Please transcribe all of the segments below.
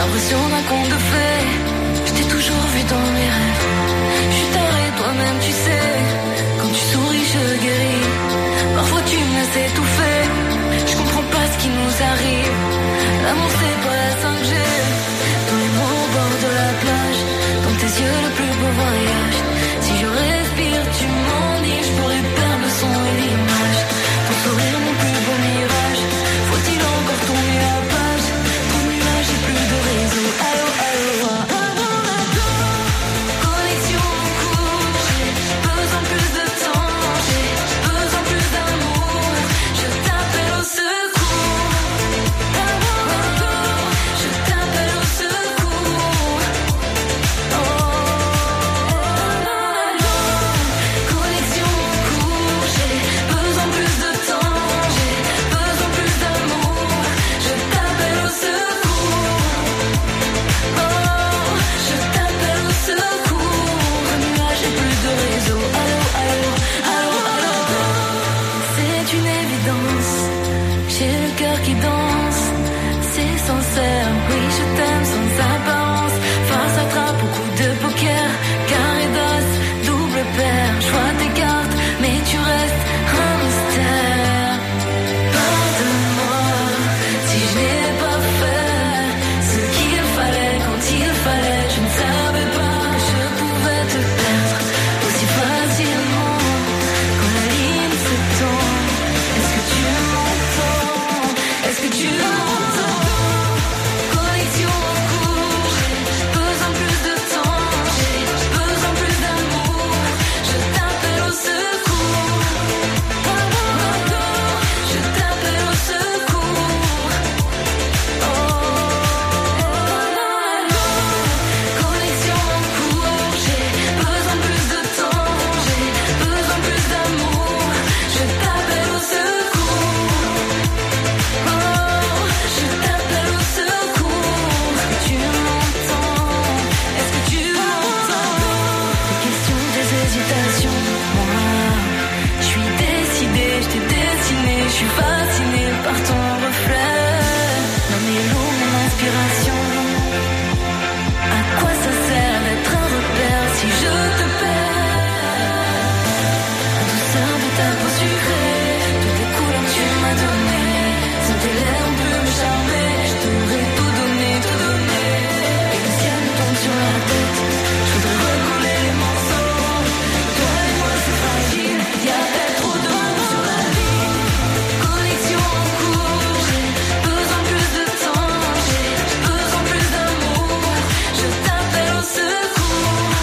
L'impression d'un conte de fées. Je t'ai toujours vu dans mes rêves. Je suis taré, toi-même tu sais. Quand tu souris je guéris. Parfois tu me laisses étouffer. Je comprends pas ce qui nous arrive. L'amour c'est pas la 5G. Tous les mots au bord de la plage. Dans tes yeux le plus beau voyage. Si je respire tu m'en dis. Je pourrais perdre le son et l'image. Ton sourire mon plus beau mirage. Faut-il encore tourner la page? Trop de nuages et plus de réseau. Allô, allô, avant la connexion en cours. J'ai besoin plus de temps. J'ai besoin plus d'amour. Je t'appelle au secours. Avant la je t'appelle au secours. Oh, connexion en cours. J'ai besoin plus de temps. J'ai besoin plus d'amour. Je t'appelle au secours. Oh, je t'appelle au secours. Un nuage et plus de réseau. Allô, allô, allô, allô. C'est une évidence. J'ai le cœur qui danse. C'est sincère. Oui, je t'aime sans apparence. Face à trappe au coup de poker. Carré d'as, double paire. Je vois tes cartes, mais tu restes un mystère. Pardonne-moi si je n'ai pas fait ce qu'il fallait quand il fallait. Je ne savais pas que je pouvais te perdre aussi facilement quand la ligne se tend. Est-ce que tu m'entends? Est-ce que tu m'entends? Connexion en cours. J'ai besoin plus de temps. J'ai besoin plus d'amour. Je t'appelle au secours. Je t'appelle au secours. Oh, connexion en cours. J'ai besoin plus de temps. J'ai besoin plus d'amour. Je t'appelle au secours. Oh, je t'appelle au secours. Est-ce que tu m'entends? Est-ce que tu m'entends? Des questions, des hésitations. Moi, je suis décidée, je t'ai dessiné. Je suis fascinée par ton reflet. Mon élo, mon inspiration. À quoi ça sert d'être un repère si je te perds? La douceur de ta peau sucrée, toutes les couleurs que tu m'as données. Sans tes lèvres on peut me charmer. Je t'aurais tout donné, tout donné. Et le ciel me tombe sur la tête. Je voudrais recoller les morceaux. Toi et moi c'est fragile. Y'a peut-être trop de monde sur la vie. Connexion en cours. J'ai besoin plus de temps. J'ai besoin plus d'amour. Je t'appelle au secours.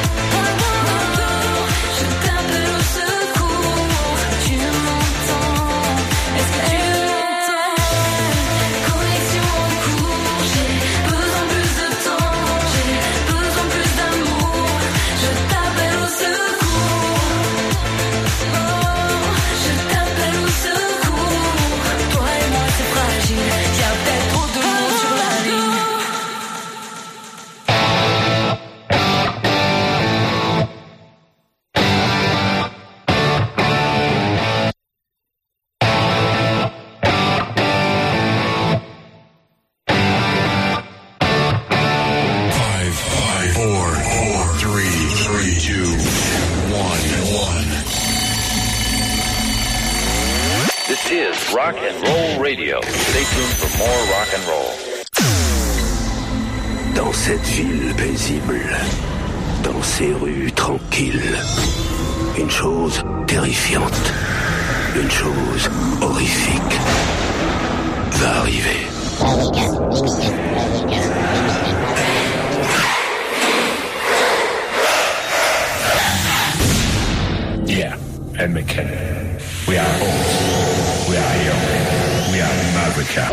Je t'appelle au secours. Tu m'entends? Est-ce que tu m'entends? Connexion en cours. J'ai besoin plus de temps. J'ai besoin plus d'amour. Je t'appelle au secours. Oh, je t'appelle au secours. Toi et moi c'est fragile. Y'a peut-être trop de monde sur la ligne. Five, four, three, two, one. This is Rock and Roll Radio. Stay tuned for more rock and roll. Dans cette ville paisible, dans ces rues tranquilles, une chose terrifiante, une chose horrifique va arriver. Yeah, Ed McKinnon. We are old. We are young. We are Maverick.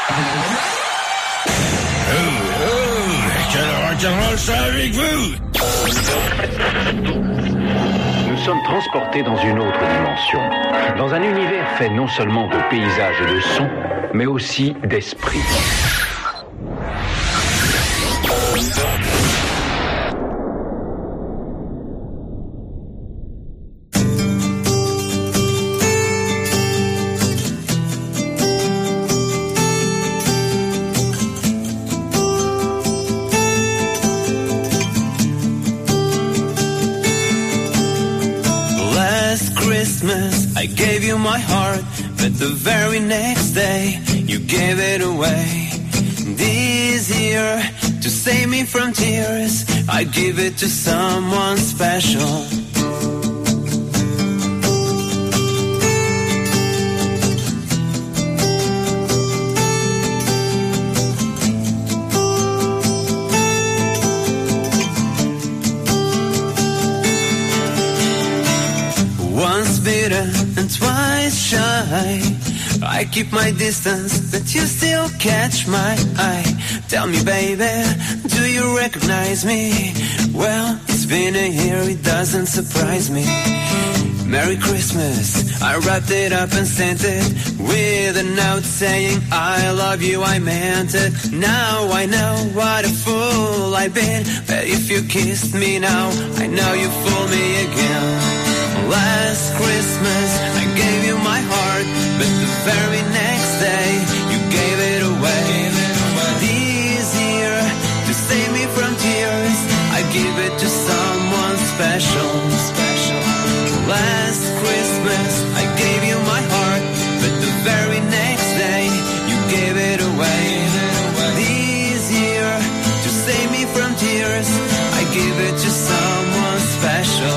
Quel rock'n'roll ça avec vous? Nous sommes transportés dans une autre dimension, dans un univers fait non seulement de paysages et de sons, mais aussi d'esprit. you my heart, but the very next day you gave it away. This year, to save me from tears, I give it to someone special. Once bitter and twice shy, I keep my distance, but you still catch my eye. Tell me, baby, do you recognize me? Well, it's been a year, it doesn't surprise me. Merry Christmas, I wrapped it up and sent it with a note saying I love you, I meant it. Now I know what a fool I've been, but if you kissed me now, I know you fooled me again. Last Christmas, I gave you my heart, but the very next day, you gave it away. This year, to save me from tears, I give it to someone special. Last Christmas, I gave you my heart, but the very next day, you gave it away. This year, to save me from tears, I give it to someone special.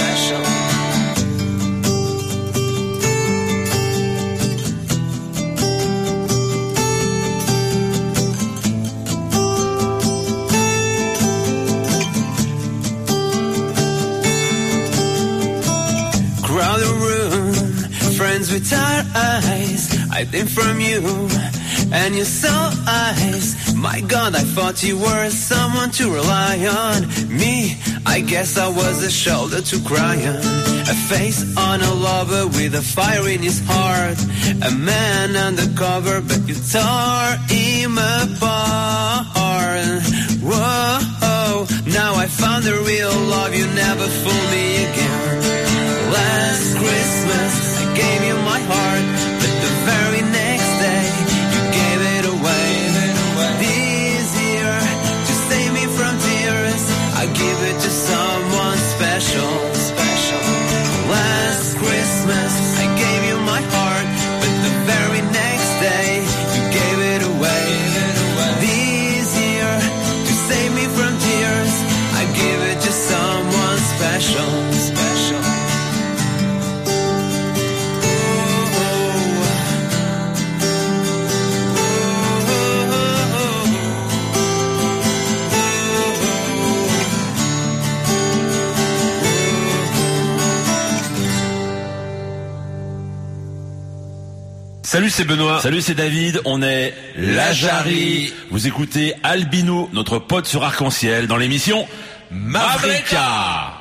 Crowded room, friends with tired eyes, I think from you and your soul eyes. My God, I thought you were someone to rely on. Me, I guess I was a shoulder to cry on. A face on a lover with a fire in his heart. A man undercover, but you tore him apart. Whoa, now I found the real love, you never fool me again. Last Christmas, I gave you my heart, but the very next day, you gave it away. This year, to save me from tears, I give it to someone special. Last Christmas, I gave you my heart, but the very next day, you gave it away. This year, to save me from tears, I give it to someone special. Salut, c'est Benoît. Salut, c'est David. On est La Jarry. Vous écoutez Albino, notre pote sur Arc-en-Ciel, dans l'émission Mavrika.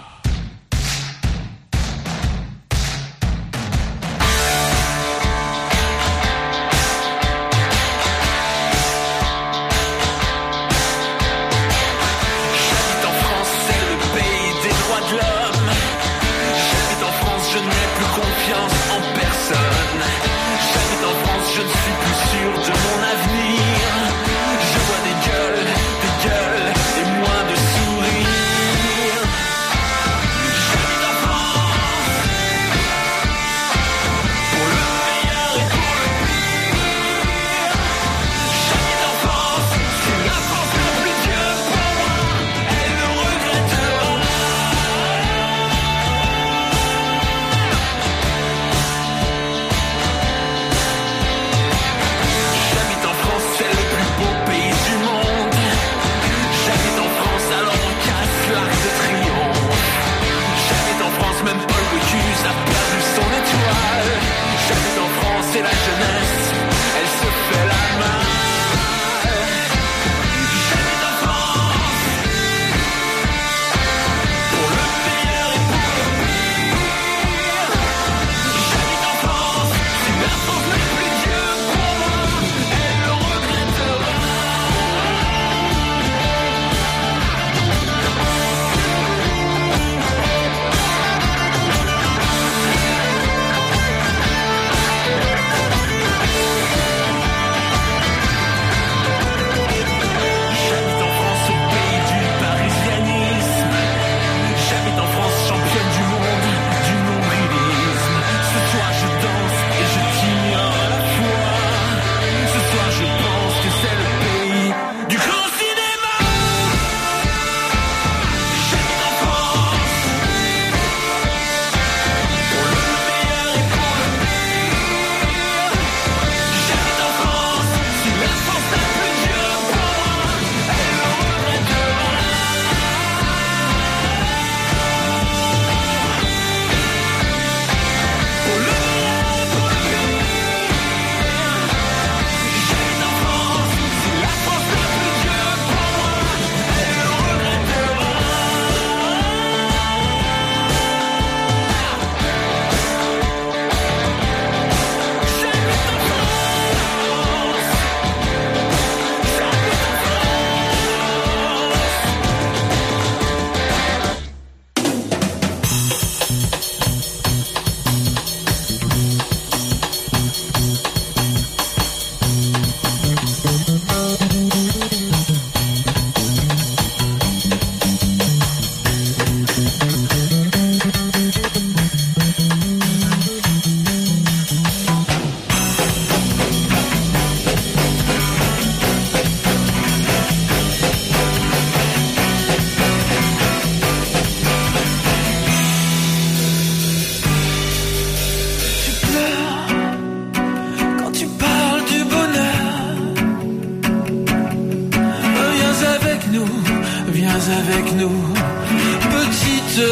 viens avec nous, petite.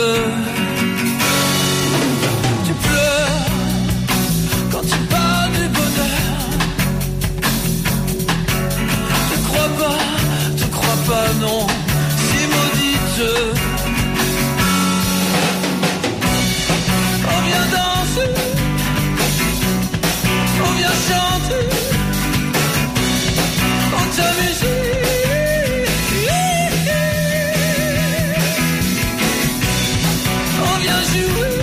Tu pleures quand tu parles du bonheur. Te crois pas, non, si maudite. On vient danser, on vient chanter, on t'amuse. On vient jouer,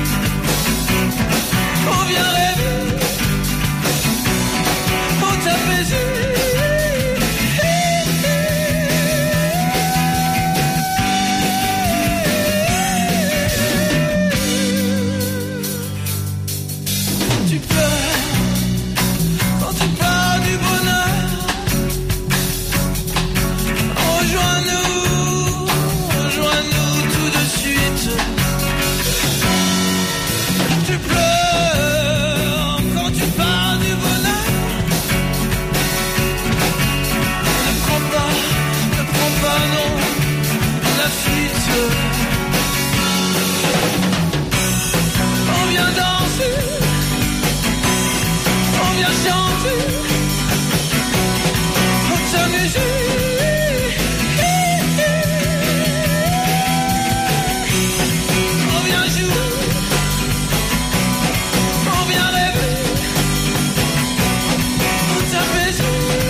on vient rêver, on t'apaise. On vient danser, on vient chanter, on s'amuse. On vient jouer, on vient rêver, on s'apaise.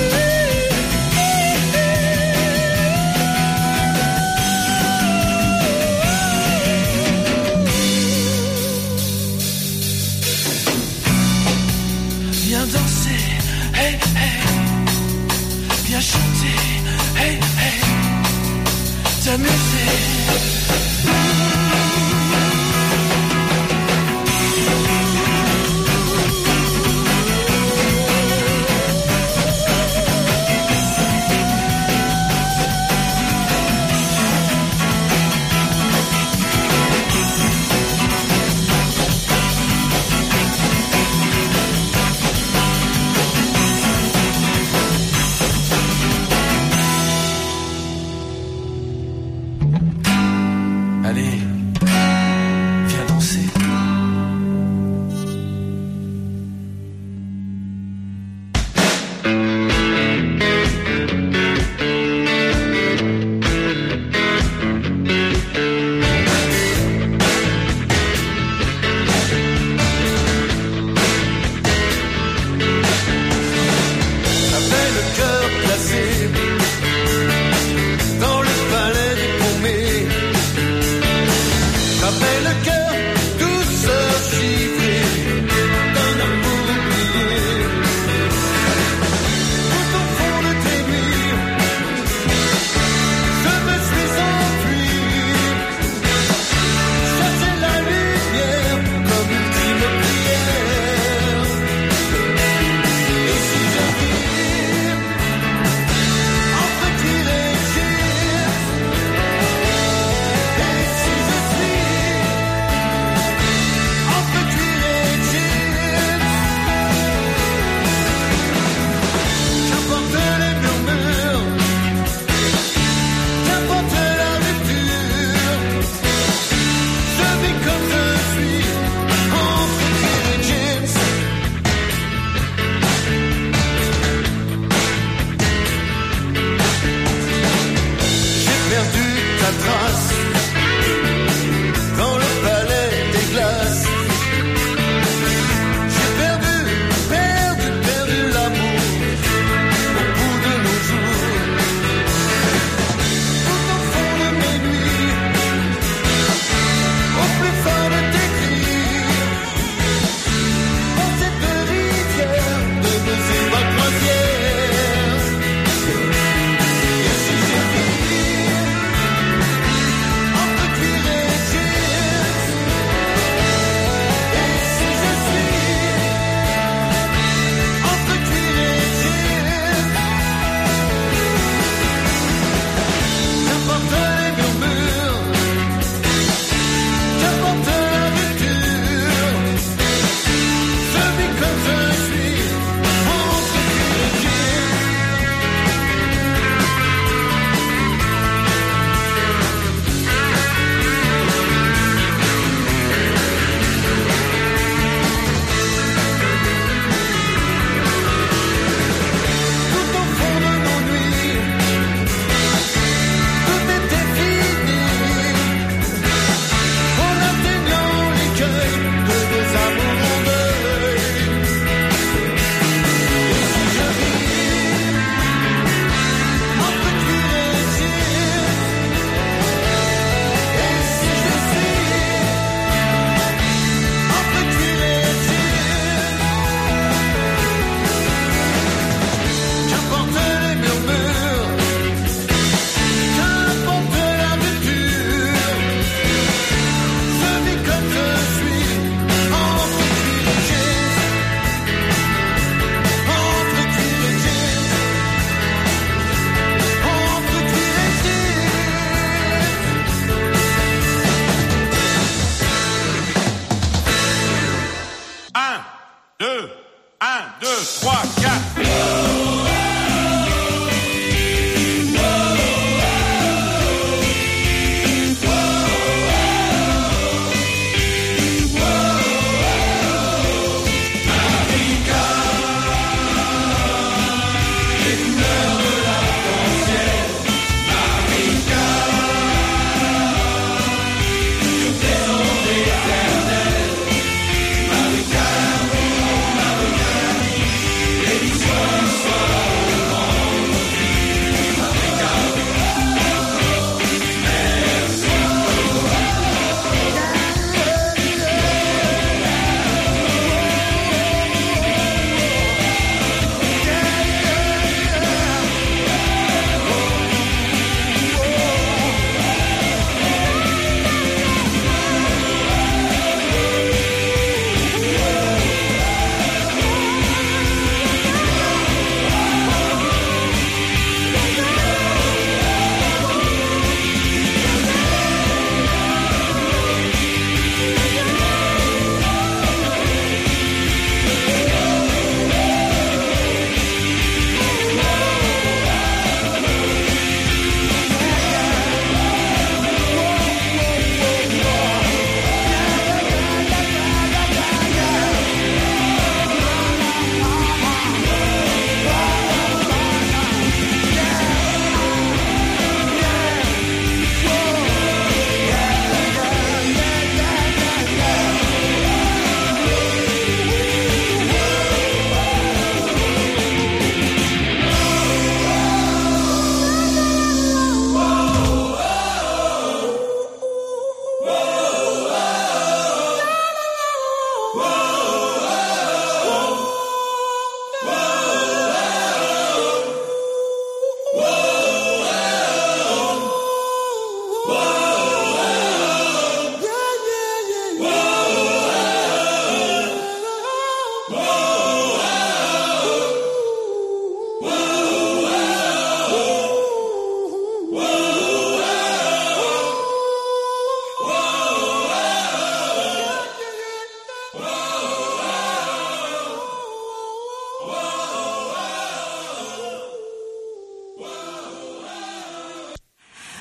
Viens danser, hey, hey. Viens chanter, hey, hey. T'amuser.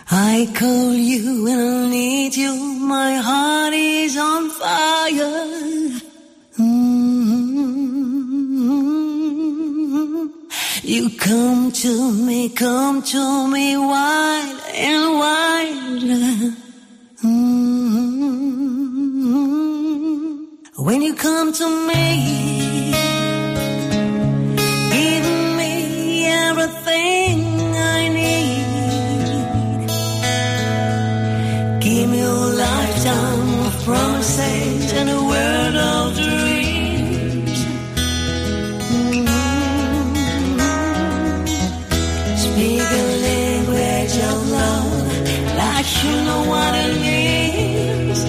I call you when I need you, my heart is on fire. You come to me wide and wide. When you come to me, give me everything I need. Give me a lifetime of promises and a world of dreams. Speak a language of love like you know what it means.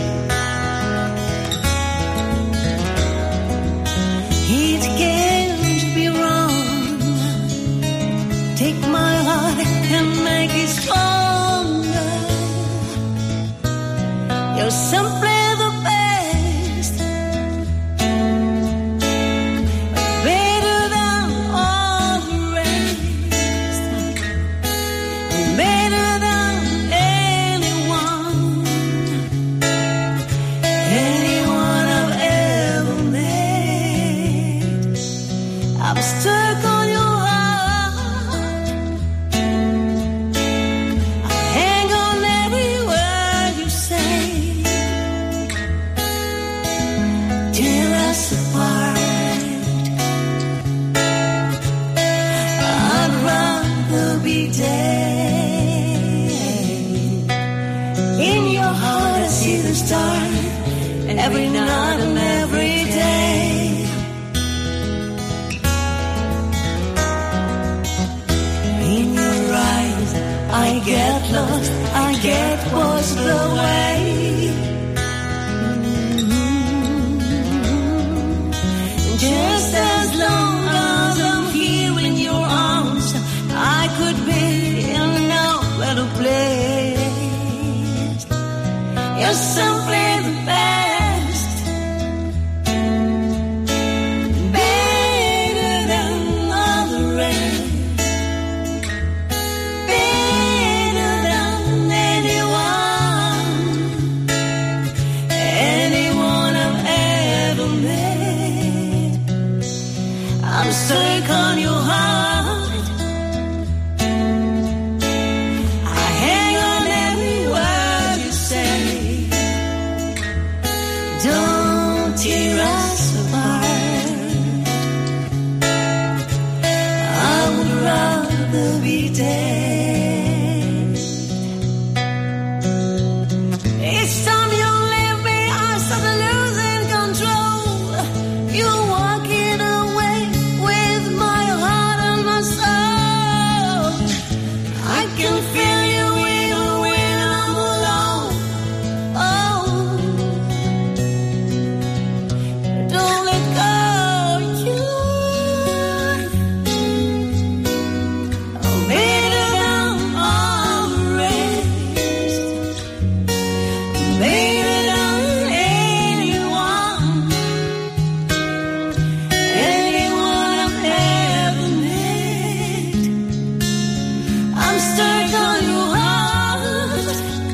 It can't be wrong. Take my heart and make it stronger. You're simply the best, better than all the rest, better than anyone I've ever met. I'm stuck on your heart. I hang on every word you say. Tear us apart. I'd rather be dead. In your heart I see the stars every night and every day. In your eyes I get lost, I get washed away. Just as long as I'm here in your arms, I could be in no better place. You're simply the best, better than all the rest, better than anyone I've ever met. I'm stuck on your heart. I hang on every word you say. Don't tear us apart. I would rather be dead. Each time you leave me, I start losing control. You're walking away with my heart and my soul. I can feel you even when I'm alone. Oh, don't let go, you. Better than all the rest, better than anyone I've ever met. I'm stuck on your heart.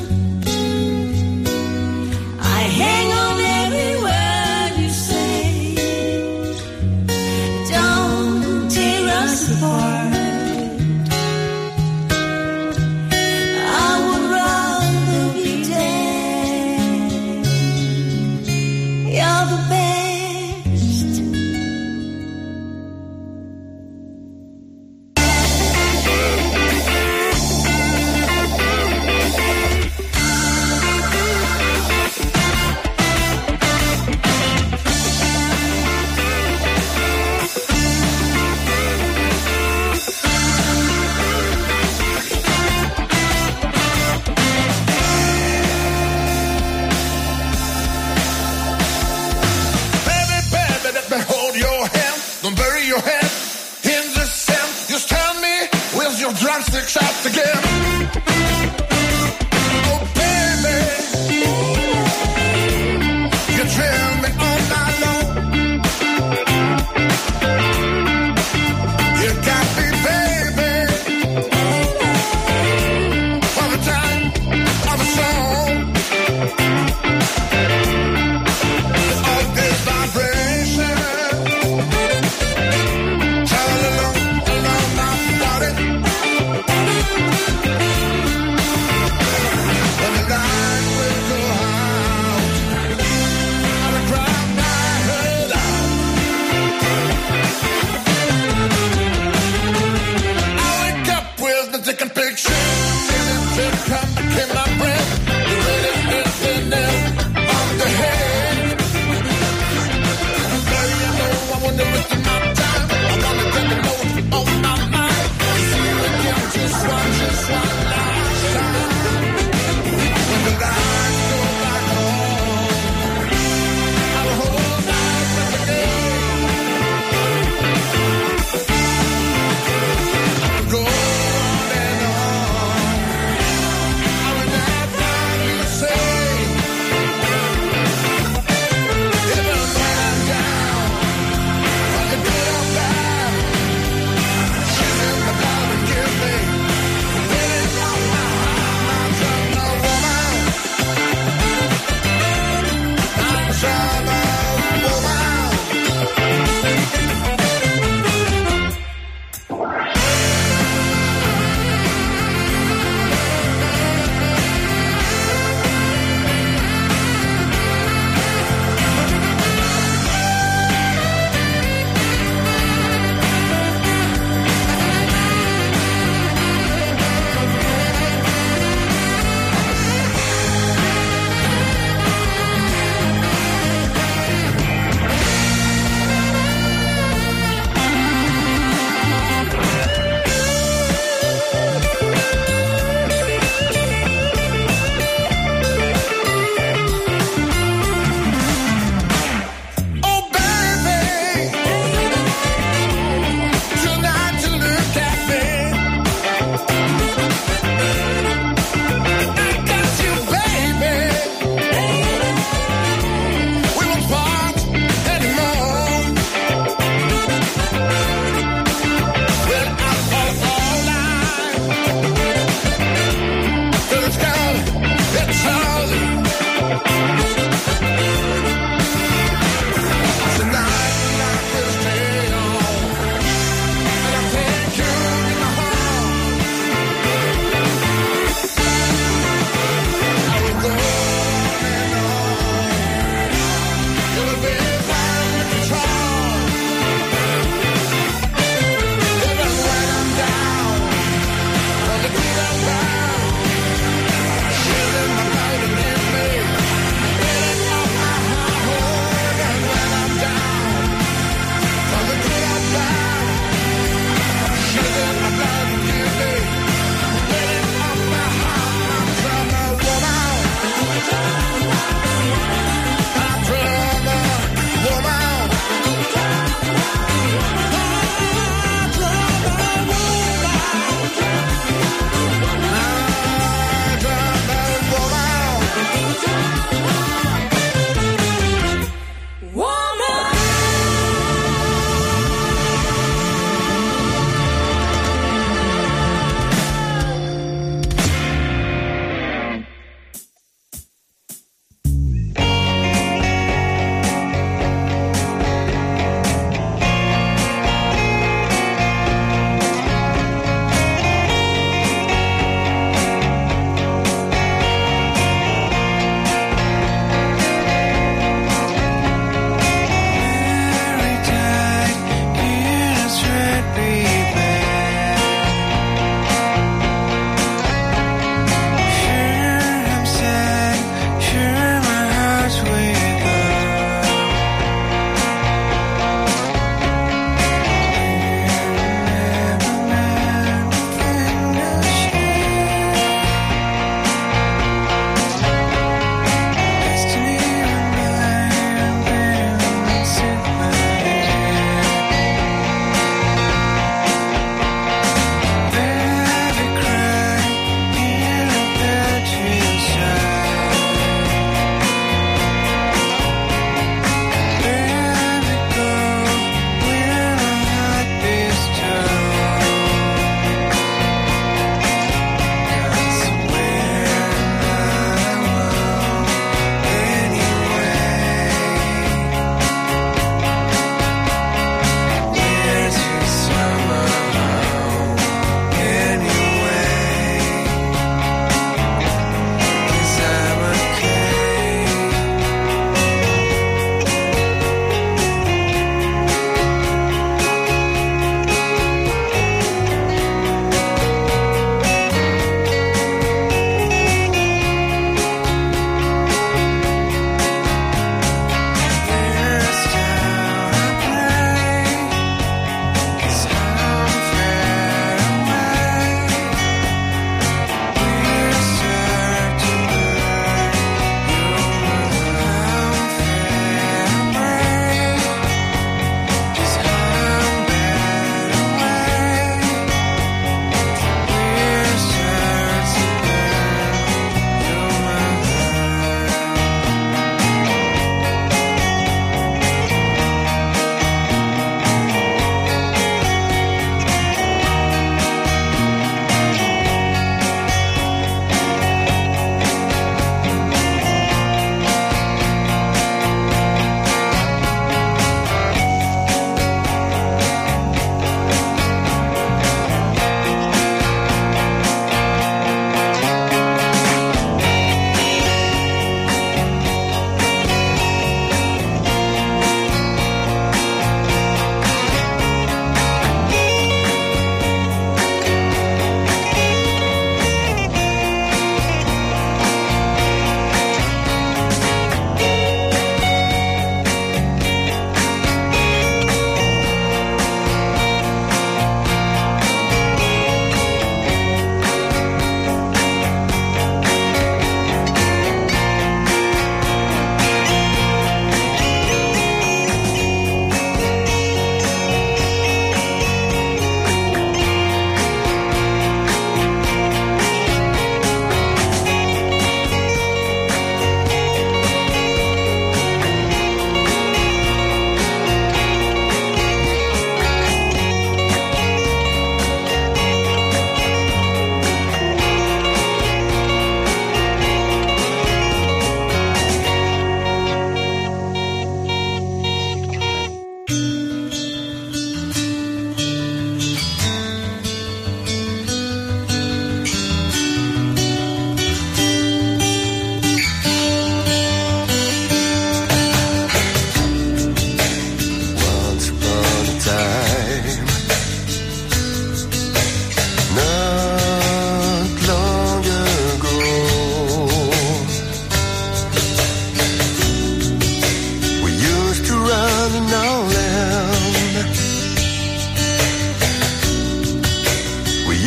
I hang on every word you say. Don't tear us apart. I would rather be dead. You're the best. Baby, baby, let me hold your hand. Don't bury your head in the sand. Just tell me, where's your drumstick shot again? Oh, baby, you drill me all night long. You got me, baby, for the time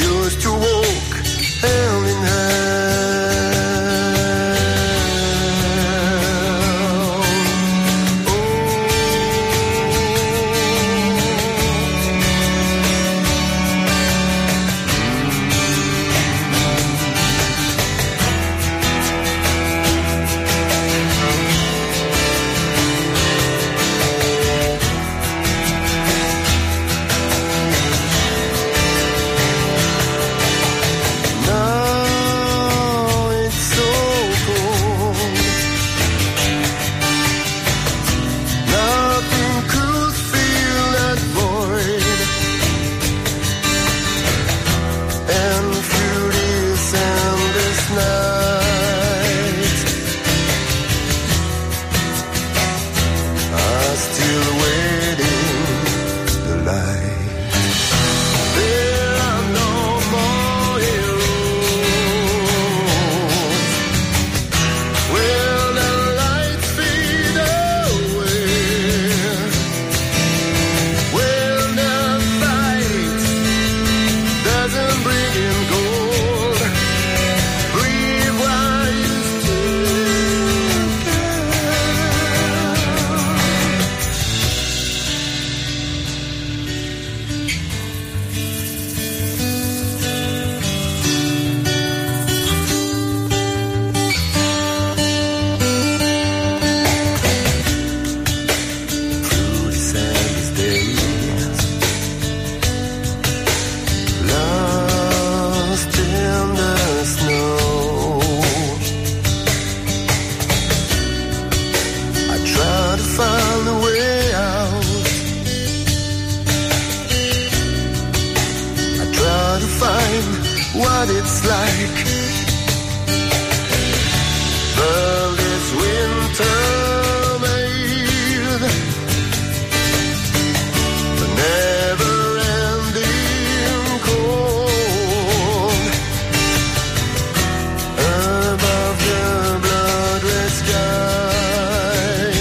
used to walk hand in hand. What it's like, but this winter made a never-ending cold above the blood-red sky.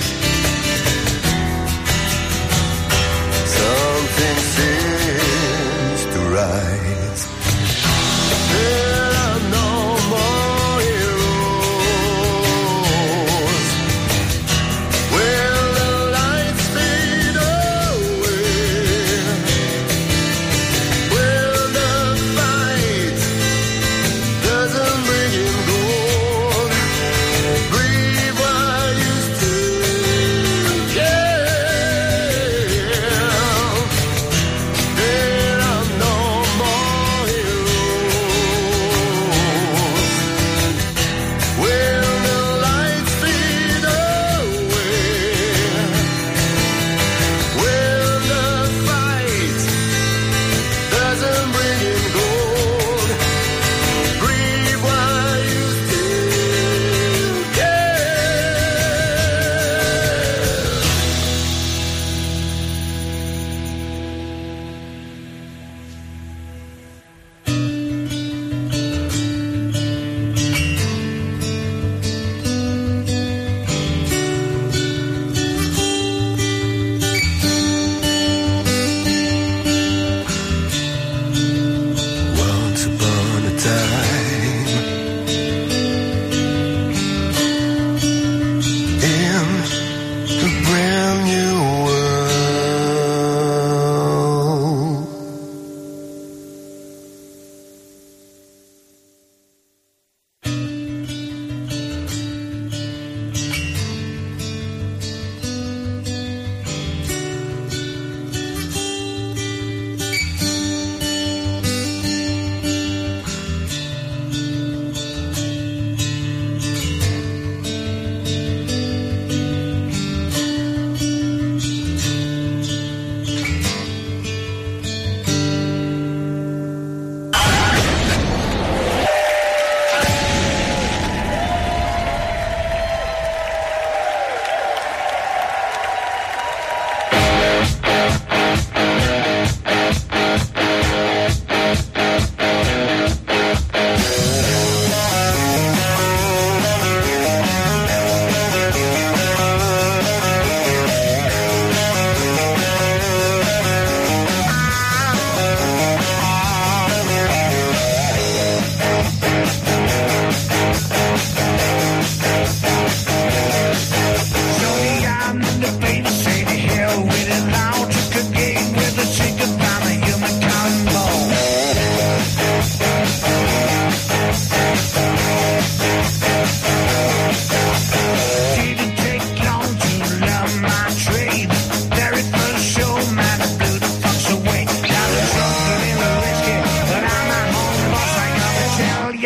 Something seems to rise. There are no more heroes. Will the lights fade away? Will the fight doesn't bring in gold? Breathe while you still can. There are no more heroes.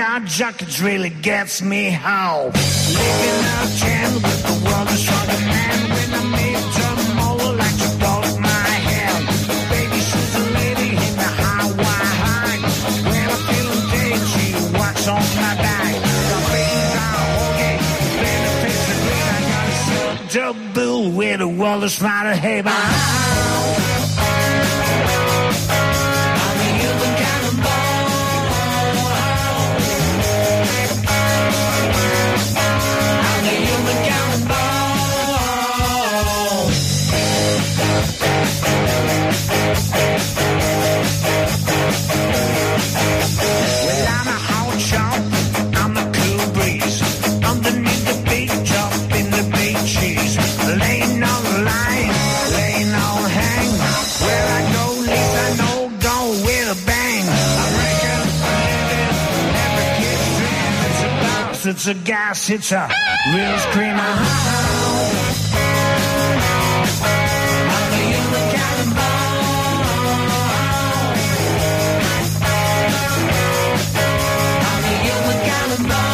car jackets really gets me how. Living out 10 with the world is stronger man. When I meet tomorrow like you dog my hand. Baby, she's a lady in the Hawaii. When I'm feeling dead, she walks on my back. The things I okay, benefits the green. I got a silver bill where the world is smarter. Hey, bye. It's a gas, it's a real screamer. I'm a human cannonball. I'm a human cannonball.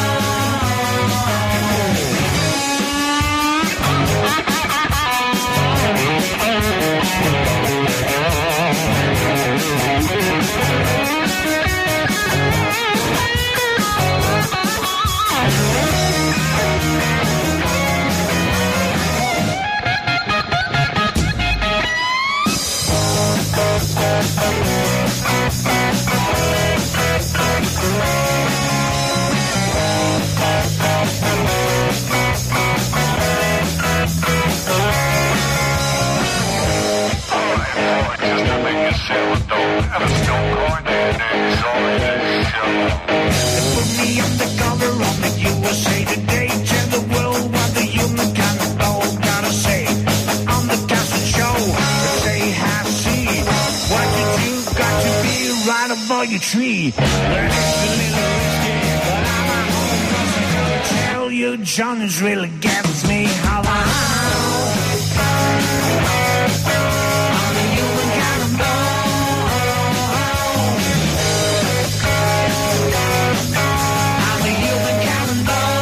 Your tree. Well, it's a little risky, but I'm a home boss. I gotta tell you, John is really gets me how I'm a human cannonball. I'm a human cannonball.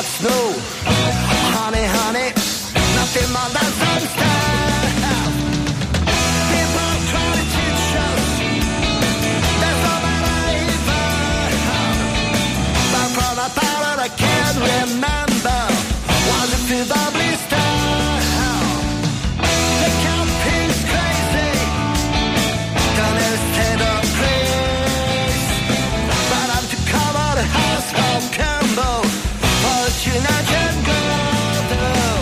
snow. Honey, honey, nothing more than some stuff. People try to teach us there's no better even. But from a part that I can't remember was a fever blister. The camping's crazy, done is stand up place. But I'm to cover the house from Campbell for a tune I can go through.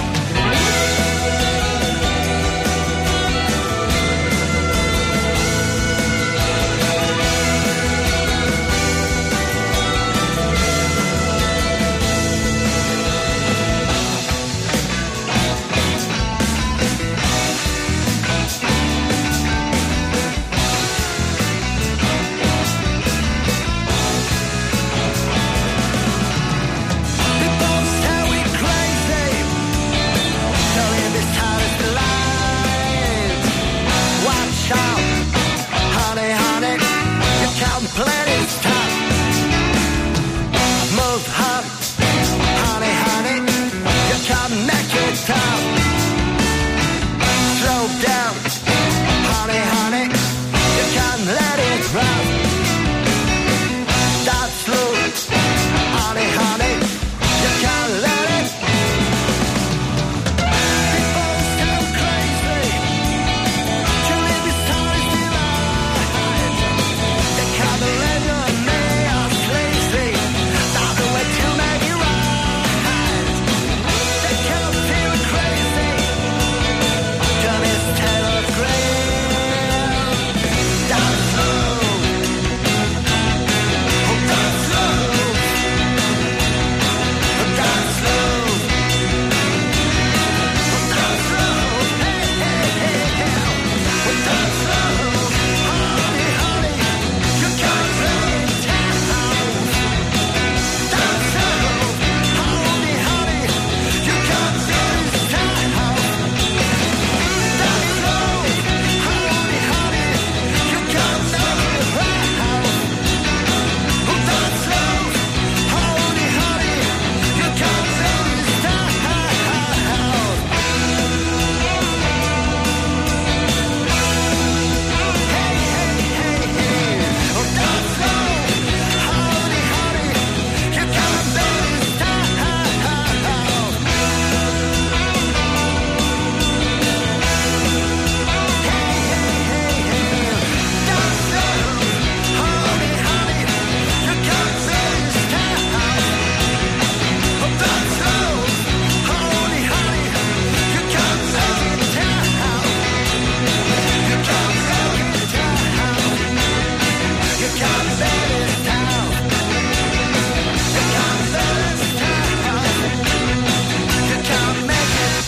Plenty stop. Move up, honey, honey, you can make it up. Slow down, honey, honey, you can let it run. Start slow, honey, honey, you can let it. People sound crazy, to live this time still alive. They can't let you and me are sleazy. Not the way to make it right. They can't feel crazy. Turn his tail of gray. Down slow. Oh, down slow. Oh, down slow. Oh, down slow. Hey, hey, hey, hey. Oh, down slow. Honey, honey, you can't let it down. Down slow. Honey, honey, you can't let it down. Down slow. Honey, honey, you can't let it down. Oh, down slow. Honey, honey, you can't let it down. Hey, hey, hey, hey. Oh, down slow. Honey, honey, you can't let it down. Hey, hey, hey, hey. Down slow. Honey, honey, you can't let it down. Oh, down slow. Honey, honey, you can't let it down. You can't let it down. You can't let it down. You can't let it down. You can't make it.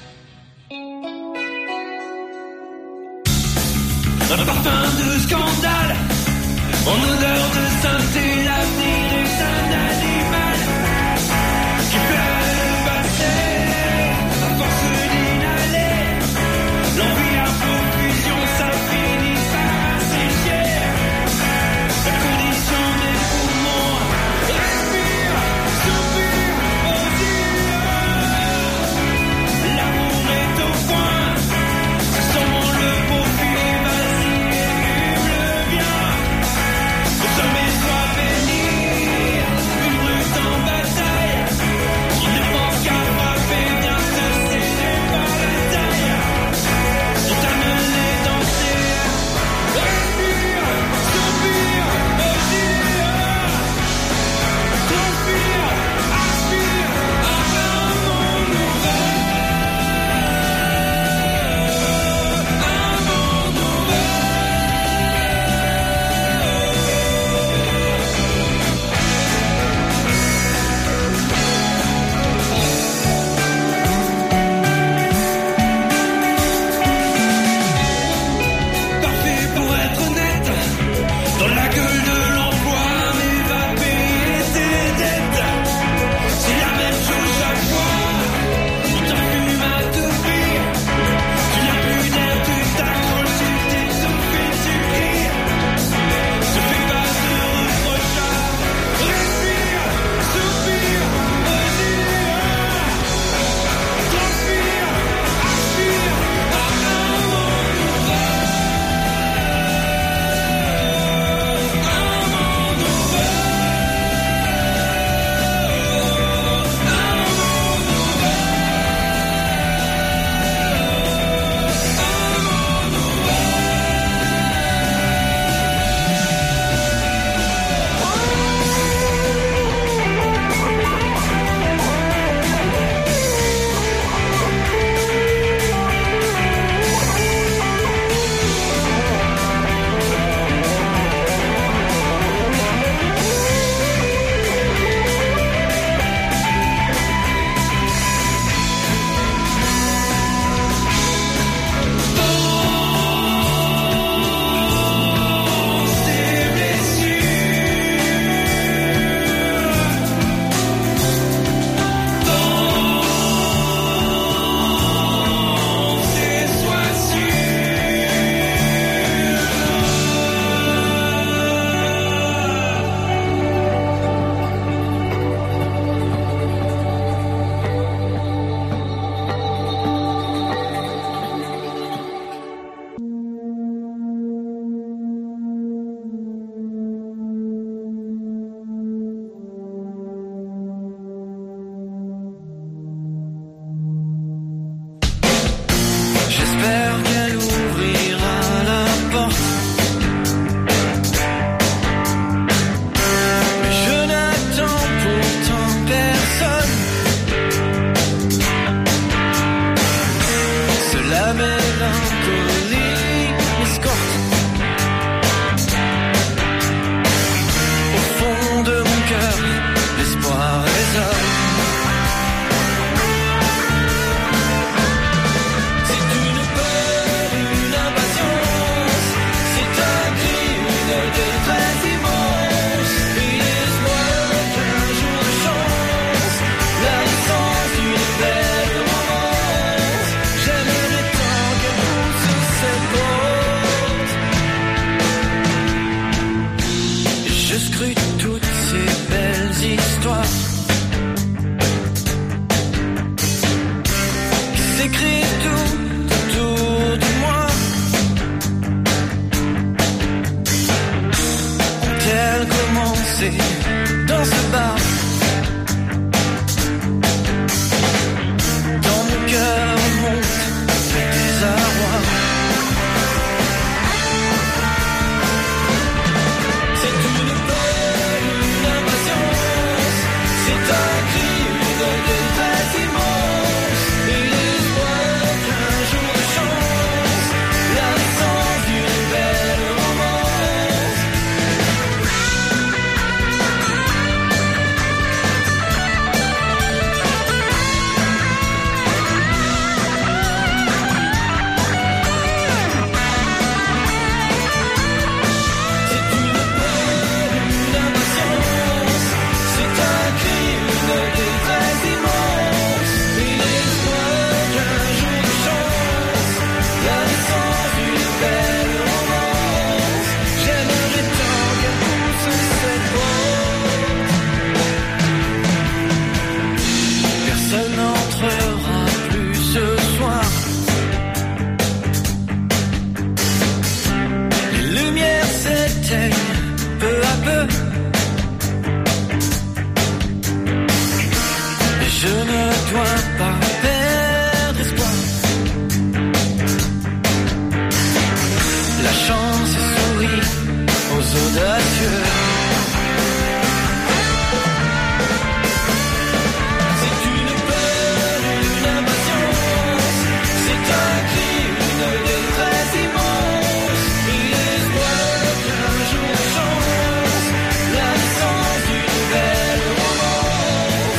Un parfum de scandale, en odeur de sainteté, l'avenir est un animal qui pleure le passé, à force d'inhaler, l'envie à profusion, ça finit par assécher la condition des poumons, respire, soupire, l'amour est au point, sans le profil, vas-y, allume le bien, le sommet soit béni. rêver dans ce bar. Dans mon cœur monte le désarroi. C'est une peur, une impatience, c'est un cri, une détresse immense, et l'espoir qu'un jour de chance, la naissance d'une belle romance. C'est une peur, une impatience, c'est un cri, une détresse immense, et l'espoir qu'un jour de chance, la naissance d'une belle romance. J'aimerais tant qu'elle pousse cette porte. Personne n'entrera plus ce soir. Les lumières s'éteignent peu à peu. Et je ne dois pas perdre espoir. La chance sourit aux audacieux. C'est une peur, une impatience, c'est un cri, une détresse immense, et l'espoir qu'un jour de chance, la naissance d'une belle romance.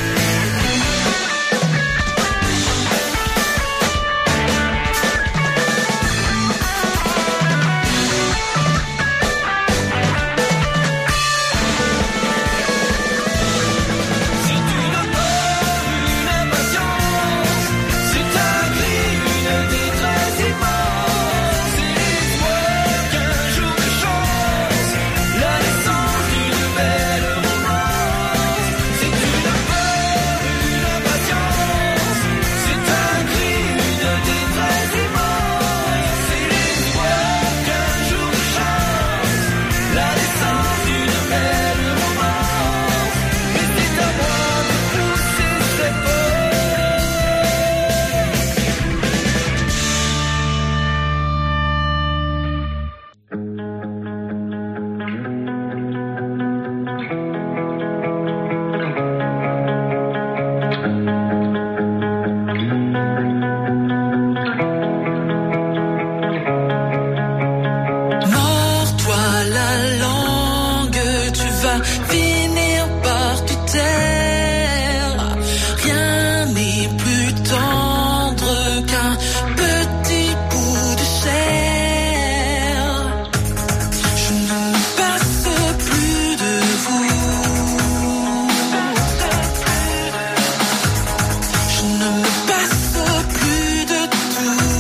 C'est une peur, une impatience, c'est un cri, une détresse immense, et l'espoir qu'un jour de chance, la naissance d'une belle romance. C'est une peur, une impatience, c'est un cri, une détresse immense, et l'espoir qu'un jour de chance, la naissance d'une belle romance. Mais c'est à moi de pousser cette porte. Mords-toi la langue, tu vas finir par te taire. Rien n'est plus tendre qu'un petit bout de chair. Je ne me passe plus de vous. Je ne me passe plus de tout.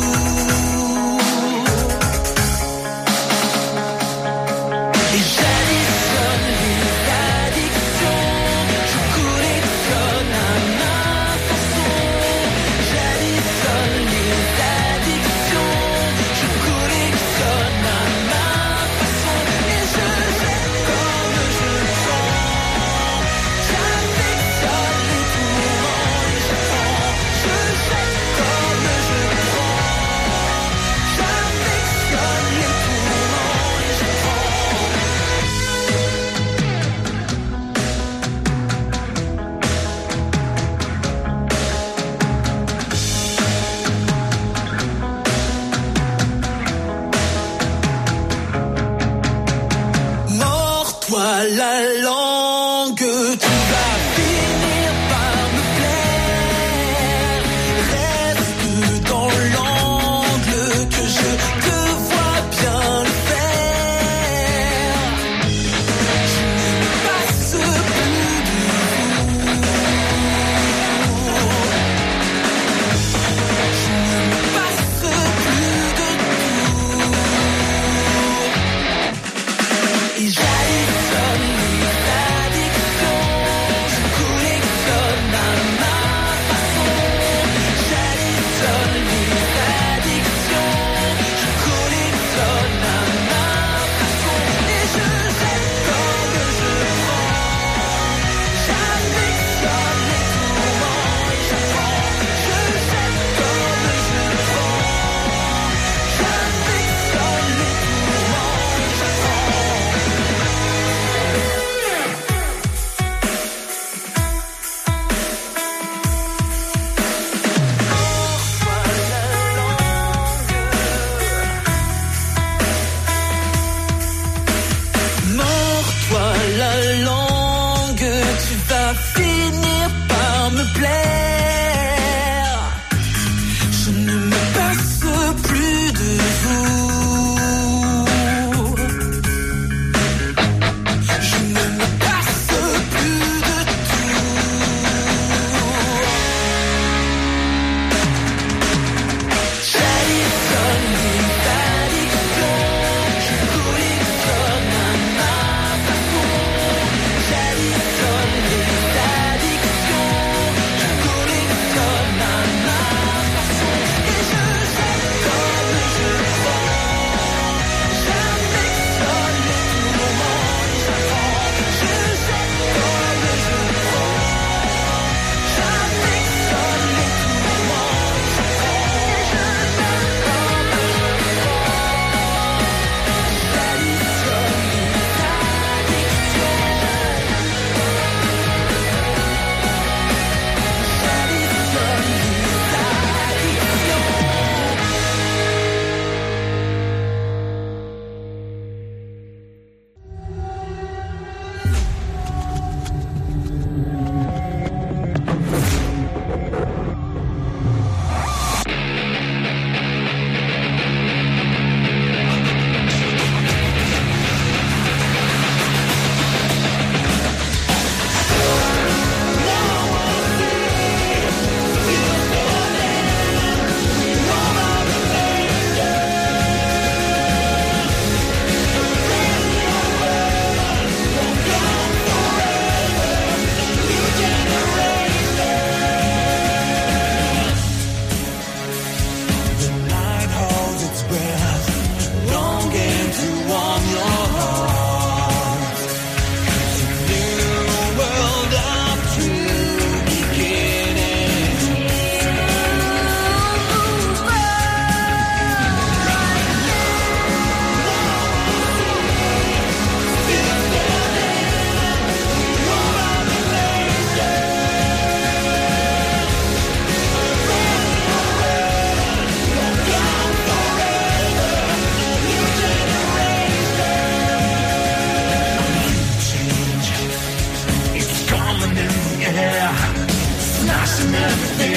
Et j'additionne les addictions, je collectionne à ma façon. J'additionne les addictions, je collectionne à ma façon. Et je jette comme je prends. J'affectionne les tourments et je prends. Je jette comme je prends. J'affectionne les tourments et je prends. Mords-toi la langue, tu vas finir par me plaire. Reste dans l'angle que je te vois bien le faire. Je ne me passe plus de vous. Je ne me passe plus de tout. Et j'additionne les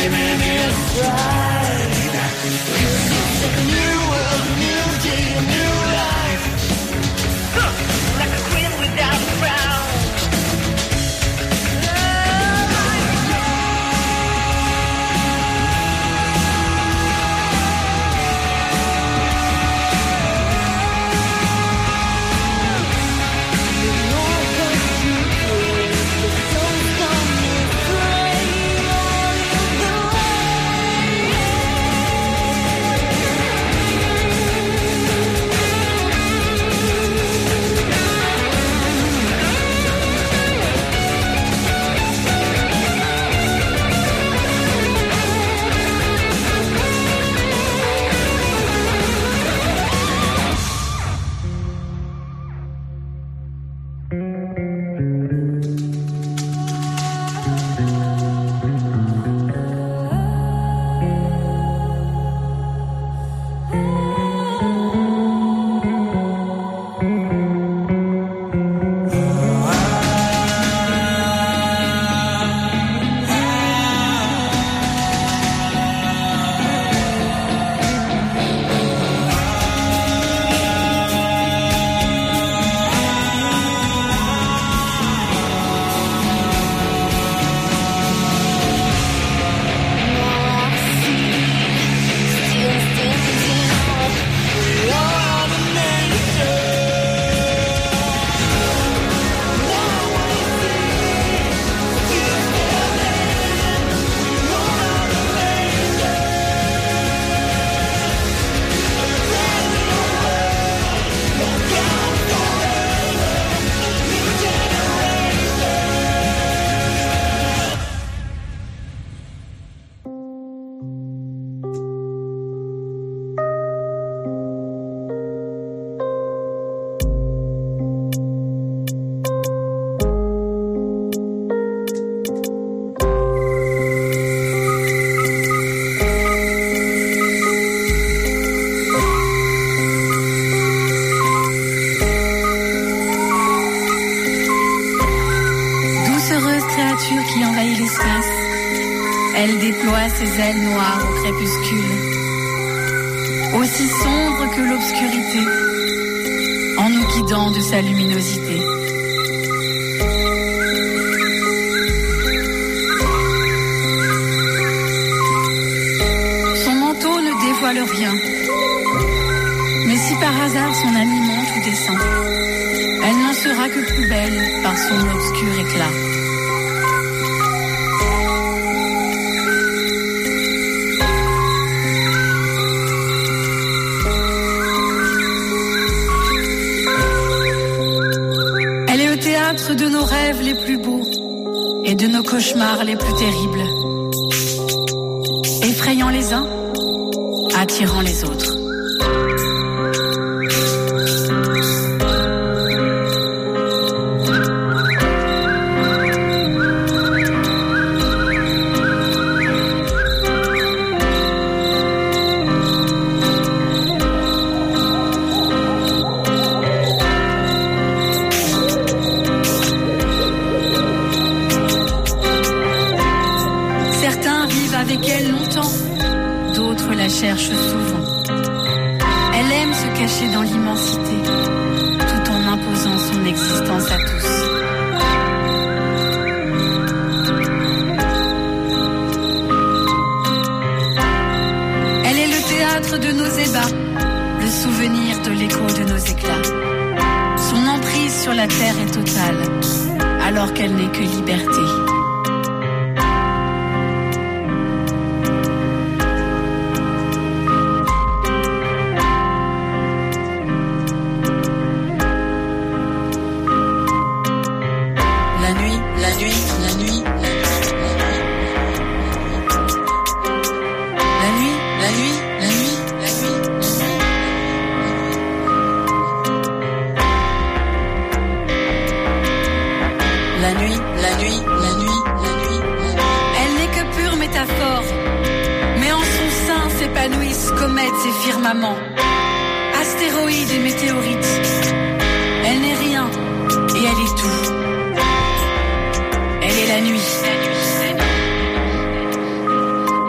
dreaming is right. 'Cause it's a new world, new day, a new life. Like a queen without a crown. Qui envahit l'espace. Elle déploie ses ailes noires au crépuscule, aussi sombre que l'obscurité, en nous guidant de sa luminosité. Son manteau ne dévoile rien, mais si par hasard son ami monte ou descend, elle n'en sera que plus belle par son obscur éclat. De nos rêves les plus beaux et de nos cauchemars les plus terribles, effrayant les uns, attirant les autres. Cherche souvent. Elle aime se cacher dans l'immensité, tout en imposant son existence à tous. Elle est le théâtre de nos ébats, le souvenir de l'écho de nos éclats. Son emprise sur la terre est totale, alors qu'elle n'est que liberté. Comètes et firmaments, astéroïdes et météorites. Elle n'est rien et elle est tout. Elle est la nuit.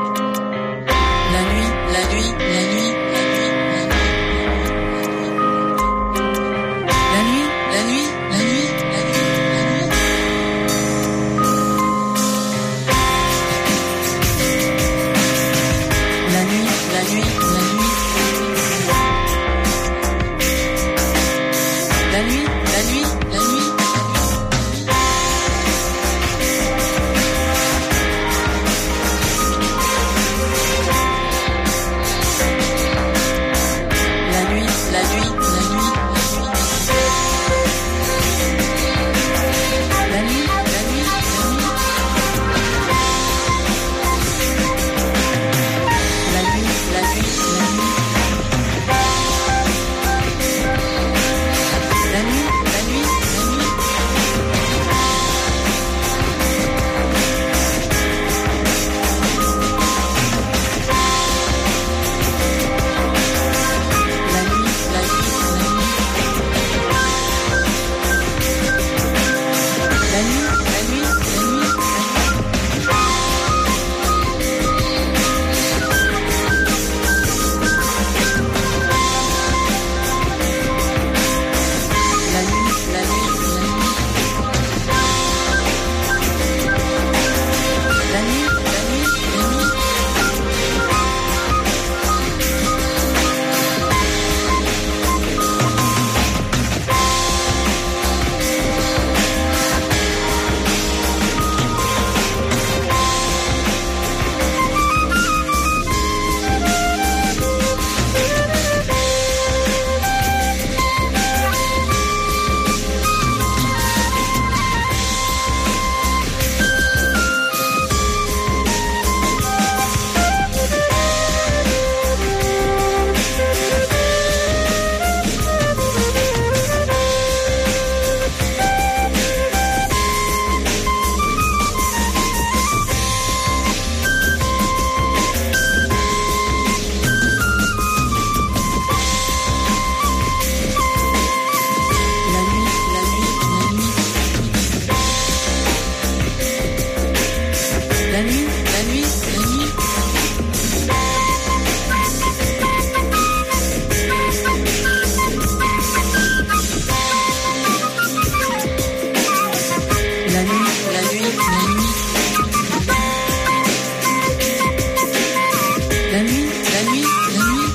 la nuit, la nuit, la nuit.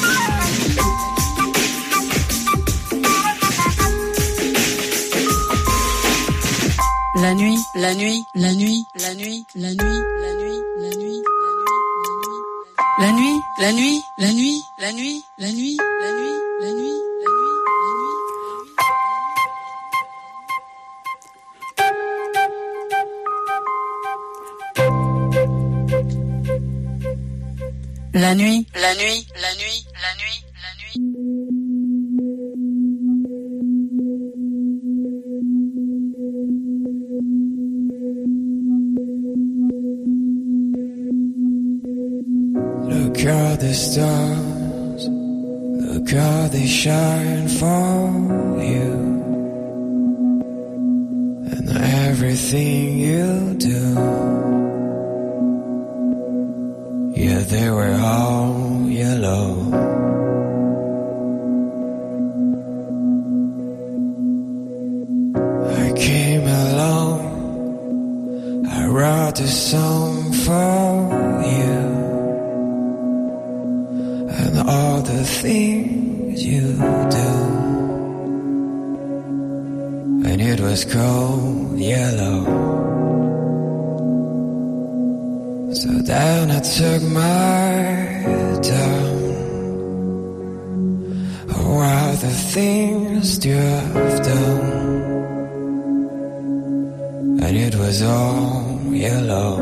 La nuit, la nuit, la nuit, la nuit, la nuit, la nuit, la nuit, la nuit, la nuit, la nuit, la nuit, la nuit, la nuit, la nuit, la nuit. La nuit, la nuit, la nuit, la nuit, la nuit. Look how the stars, look how they shine for you, and everything you do. Yeah, they were all yellow. I came along, I wrote a song for you, and all the things you do, and it was called Yellow. So then I took my time, oh, all the things you have done, and it was all yellow.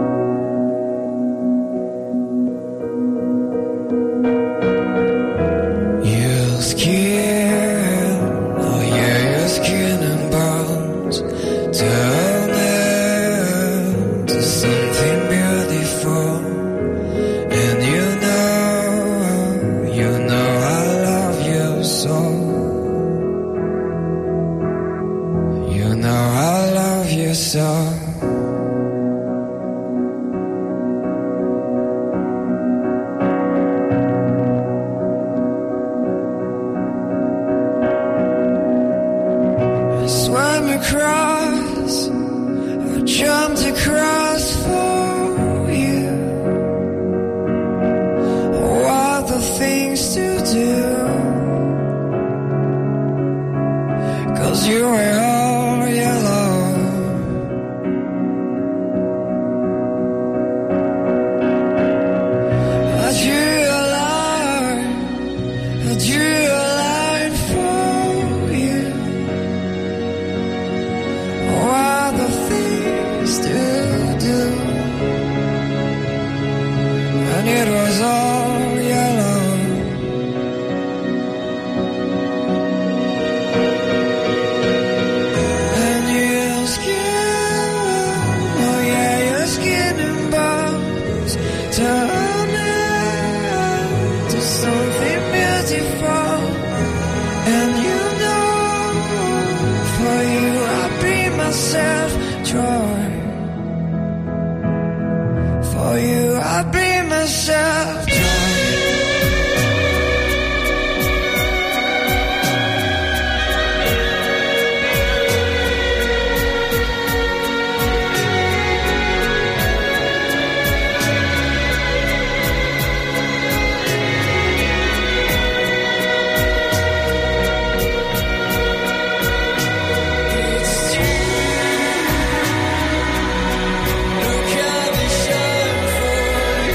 Your skin, oh yeah, your skin and bones turn into something beautiful, and you know I love you so. You know I love you so. I swam across, I jumped across for you. All the things to do, 'cause you were all yellow. I drew a line for you. All the things to do, and it was all yellow. And your skin, oh yeah, your skin and bones turn into something beautiful. And you know, for you I bring myself joy. For you I bring myself joy. Look how they shine for you.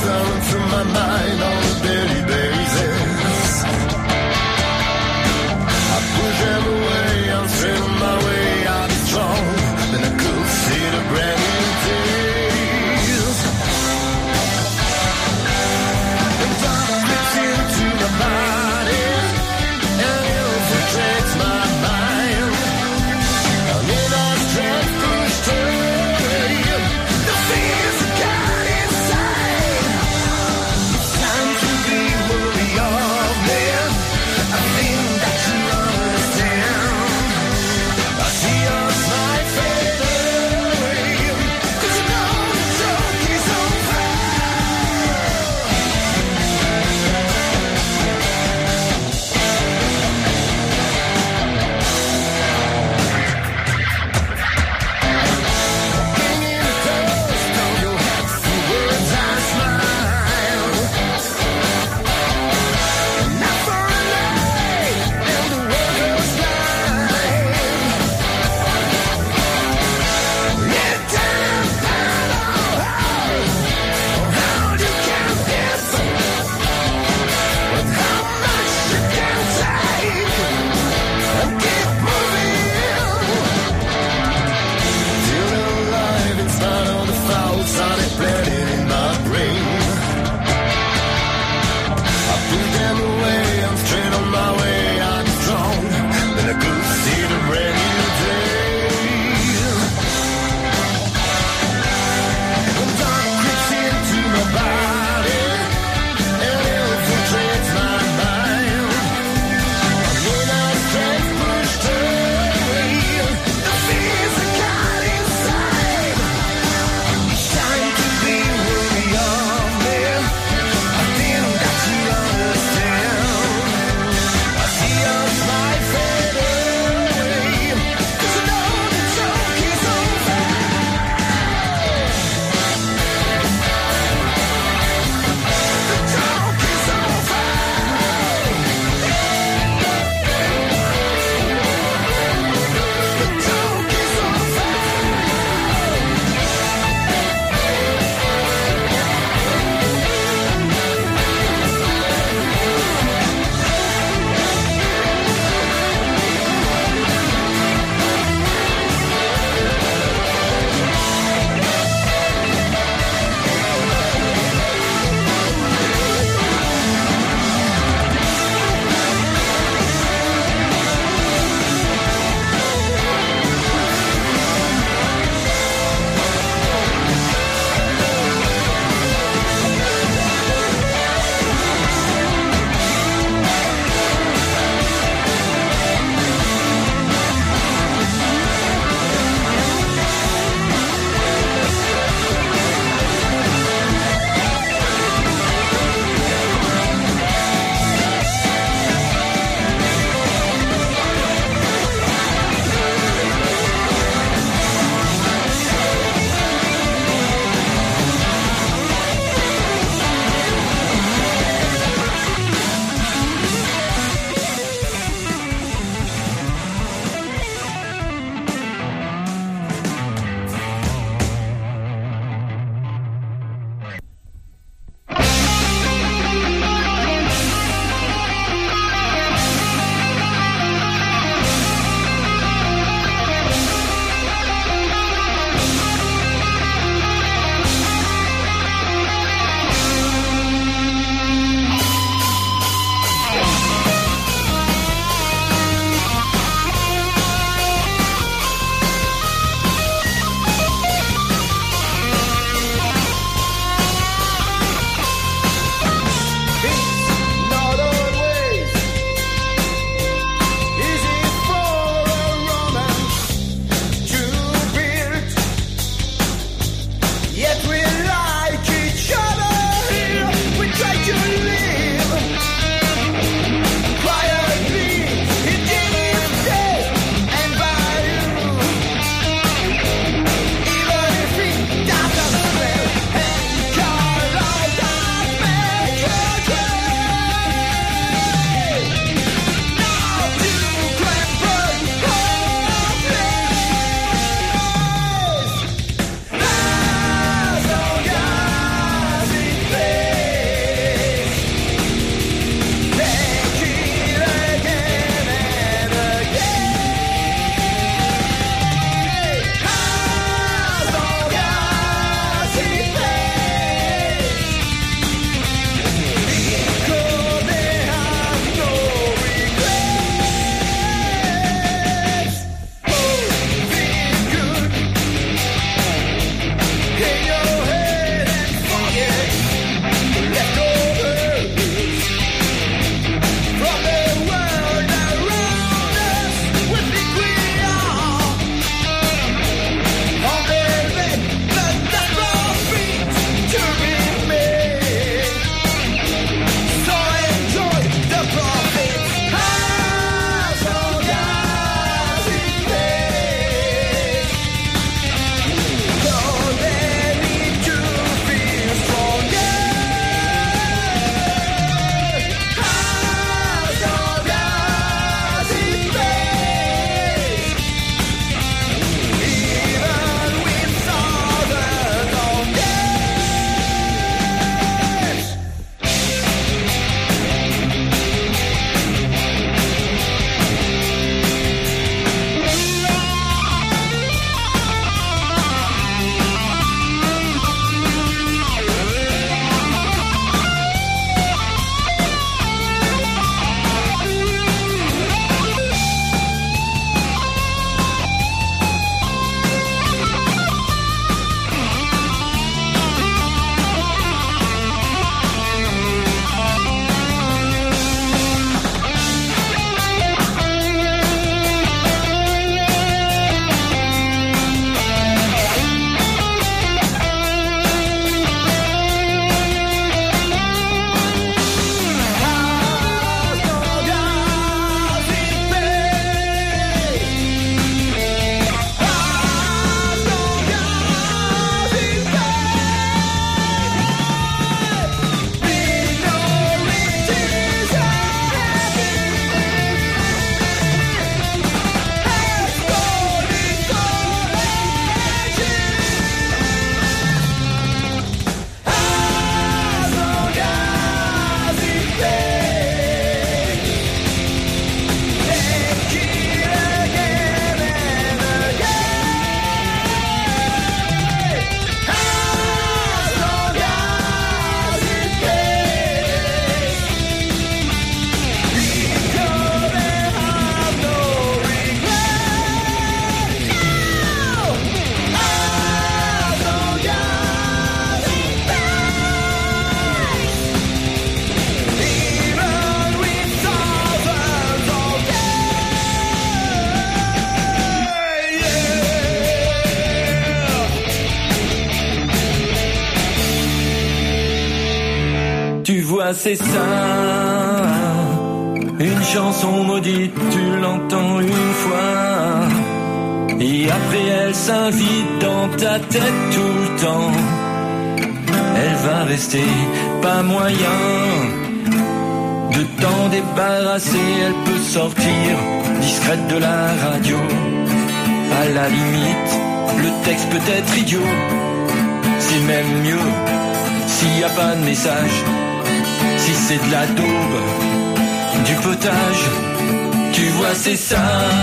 run through my mind on a daily basis. I push them away, I'm straight on my way, I'll be strong. Then I could see the brand new days. The dark creeps into my body, and it infiltrates my mind. I need our strength to stay. The fears I got inside. Time to be one. vois, c'est ça. Une chanson maudite, tu l'entends une fois. Et après elle s'invite dans ta tête tout le temps. Elle va rester, pas moyen de t'en débarrasser. Elle peut sortir discrète de la radio. À la limite, le texte peut être idiot. C'est même mieux s'il n'y a pas de message. Si c'est de la daube, du potage, tu vois c'est ça.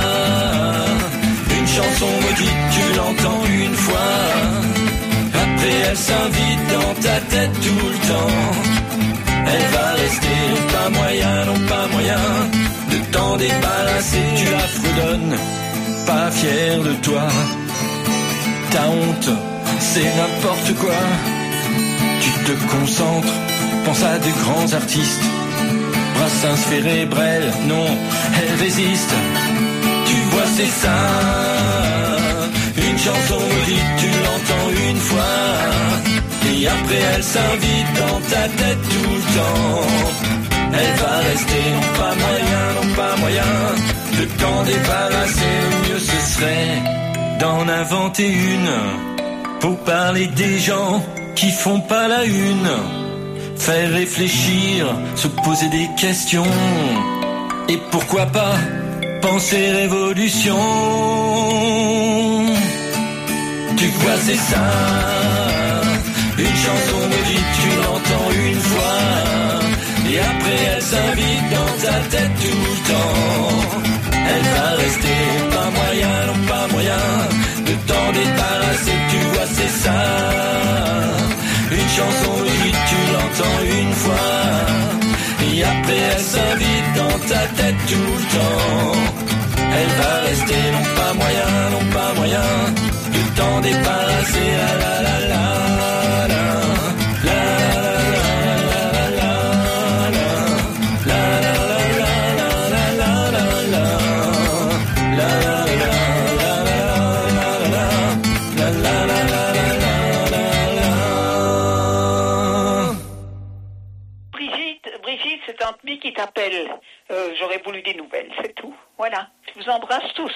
Une chanson maudite, tu l'entends une fois. Après elle s'invite dans ta tête tout le temps. Elle va rester, pas moyen, non pas moyen de t'en débarrasser. Tu la fredonnes, pas fier de toi. Ta honte, c'est n'importe quoi. Tu te concentres, pense à de grands artistes. Brassens, Ferré, Brel, non, elle résiste. Tu vois c'est ça. Une chanson maudite, tu l'entends une fois. Et après elle s'invite dans ta tête tout le temps. Elle va rester, non pas moyen de t'en débarrasser. Le mieux ce serait d'en inventer une pour parler des gens qui font pas la une. Faire réfléchir, se poser des questions. Et pourquoi pas penser révolution. Tu vois c'est ça. Une chanson maudite, tu l'entends une fois. Et après elle s'invite dans ta tête tout le temps. Elle va rester, pas moyen, non pas moyen de t'en débarrasser. Tu vois c'est ça. Une chanson maudite, tu l'entends une fois. Et après elle s'invite dans ta tête tout le temps. Elle va rester, non pas moyen de t'en débarrasser. La la la la la la Brigitte, c'est un ami qui t'appelle. J'aurais voulu des nouvelles, c'est tout. Voilà. Je vous embrasse tous.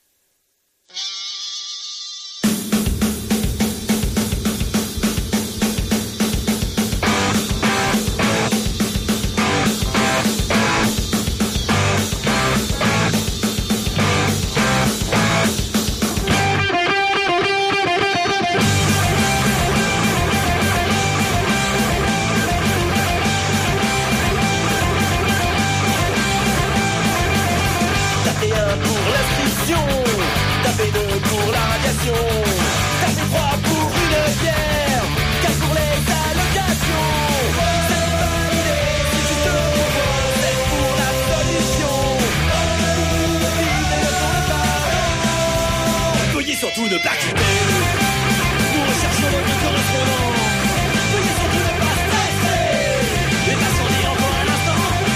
Tapez un pour l'inscription, tapez deux pour la radiation, tapez trois pour une bière, quatre pour les allocations. C'est validé, c'est juste pour vous, c'est pour la solution. Vivez pour le pardon. Veuillez surtout ne pas quitter, nous recherchons notre correspondant. Veuillez surtout ne pas stresser, les patients disent encore un instant.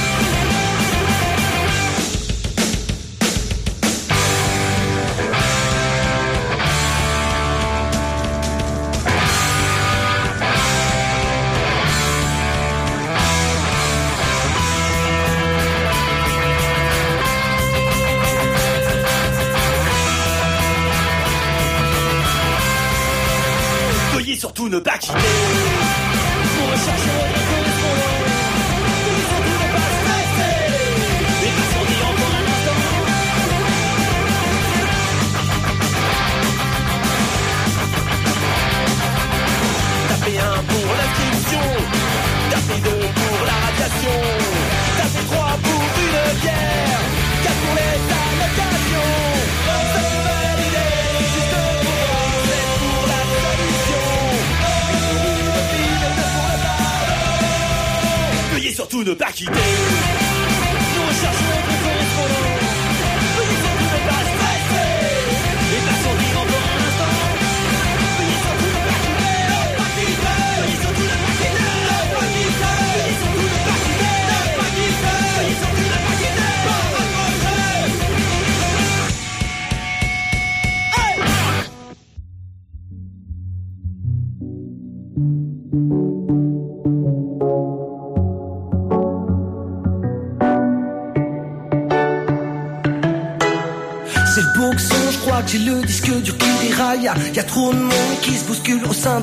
Veuillez surtout ne pas quitter. Nous recherchons notre correspondant. Veuillez surtout ne pas stresser. Les patients disent encore un instant. Tapez un pour l'inscription, tapez deux pour la radiation, tapez trois pour une bière, quatre pour les allocations. C'est validé, juste pour vous, c'est pour la solution. Vivez pour le pardon. Veuillez surtout ne pas quitter. Nous recherchons notre correspondant. Veuillez surtout ne pas stresser. Les patients disent encore un instant. Veuillez surtout ne pas quitter. Veuillez surtout ne pas quitter. Veuillez surtout ne pas quitter. Veuillez surtout ne pas quitter. Pas raccrocher.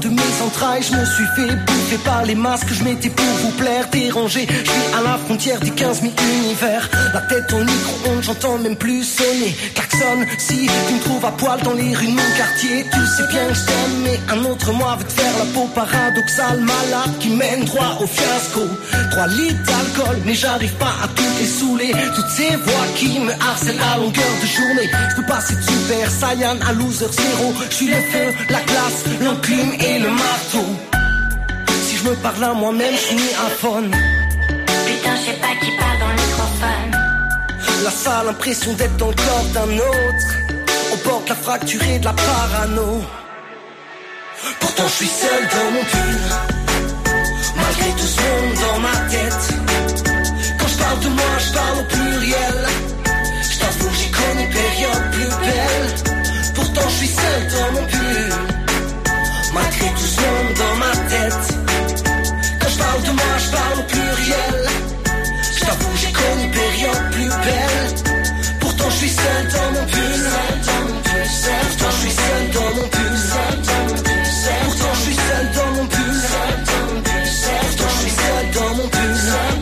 de mes entrailles, je me suis fait bouffer par les masques que je mettais pour vous plaire, déranger. Je suis à la frontière des 15 000 univers. La tête au micro-ondes, j'entends même plus sonner. Klaxonne, si tu me trouves à poil dans les rues de mon quartier, tu sais bien que je t'aime, mais un autre moi veut te faire la peau paradoxale, malade qui mène droit au fiasco. 3 litres d'alcool, mais j'arrive pas à toutes les saouler. Toutes ces voix qui me harcèlent à longueur de journée. Je peux passer de Super Saiyan à Loser Zero. Je suis le feu, la glace, l'enclume et le marteau. Si je me parle à moi-même, je suis ni aphone. Putain, je sais pas qui parle dans le microphone. La sale impression d'être dans le corps d'un autre, au bord de la fracture et de la parano. Pourtant je suis seul dans mon pull, malgré tout ce monde dans ma tête. Quand je parle de moi, je parle au pluriel. Je t'avoue que j'ai connu période plus belle. Pourtant je suis seul dans mon pull, malgré tout ce monde dans ma tête. Quand je parle de moi, je parle au pluriel. Je t'avoue que j'ai connu période plus belle. Pourtant je suis seul dans mon pull. Pourtant je suis seul dans mon pull. Pourtant je suis seul dans mon pull. Pourtant je suis seul dans mon pull.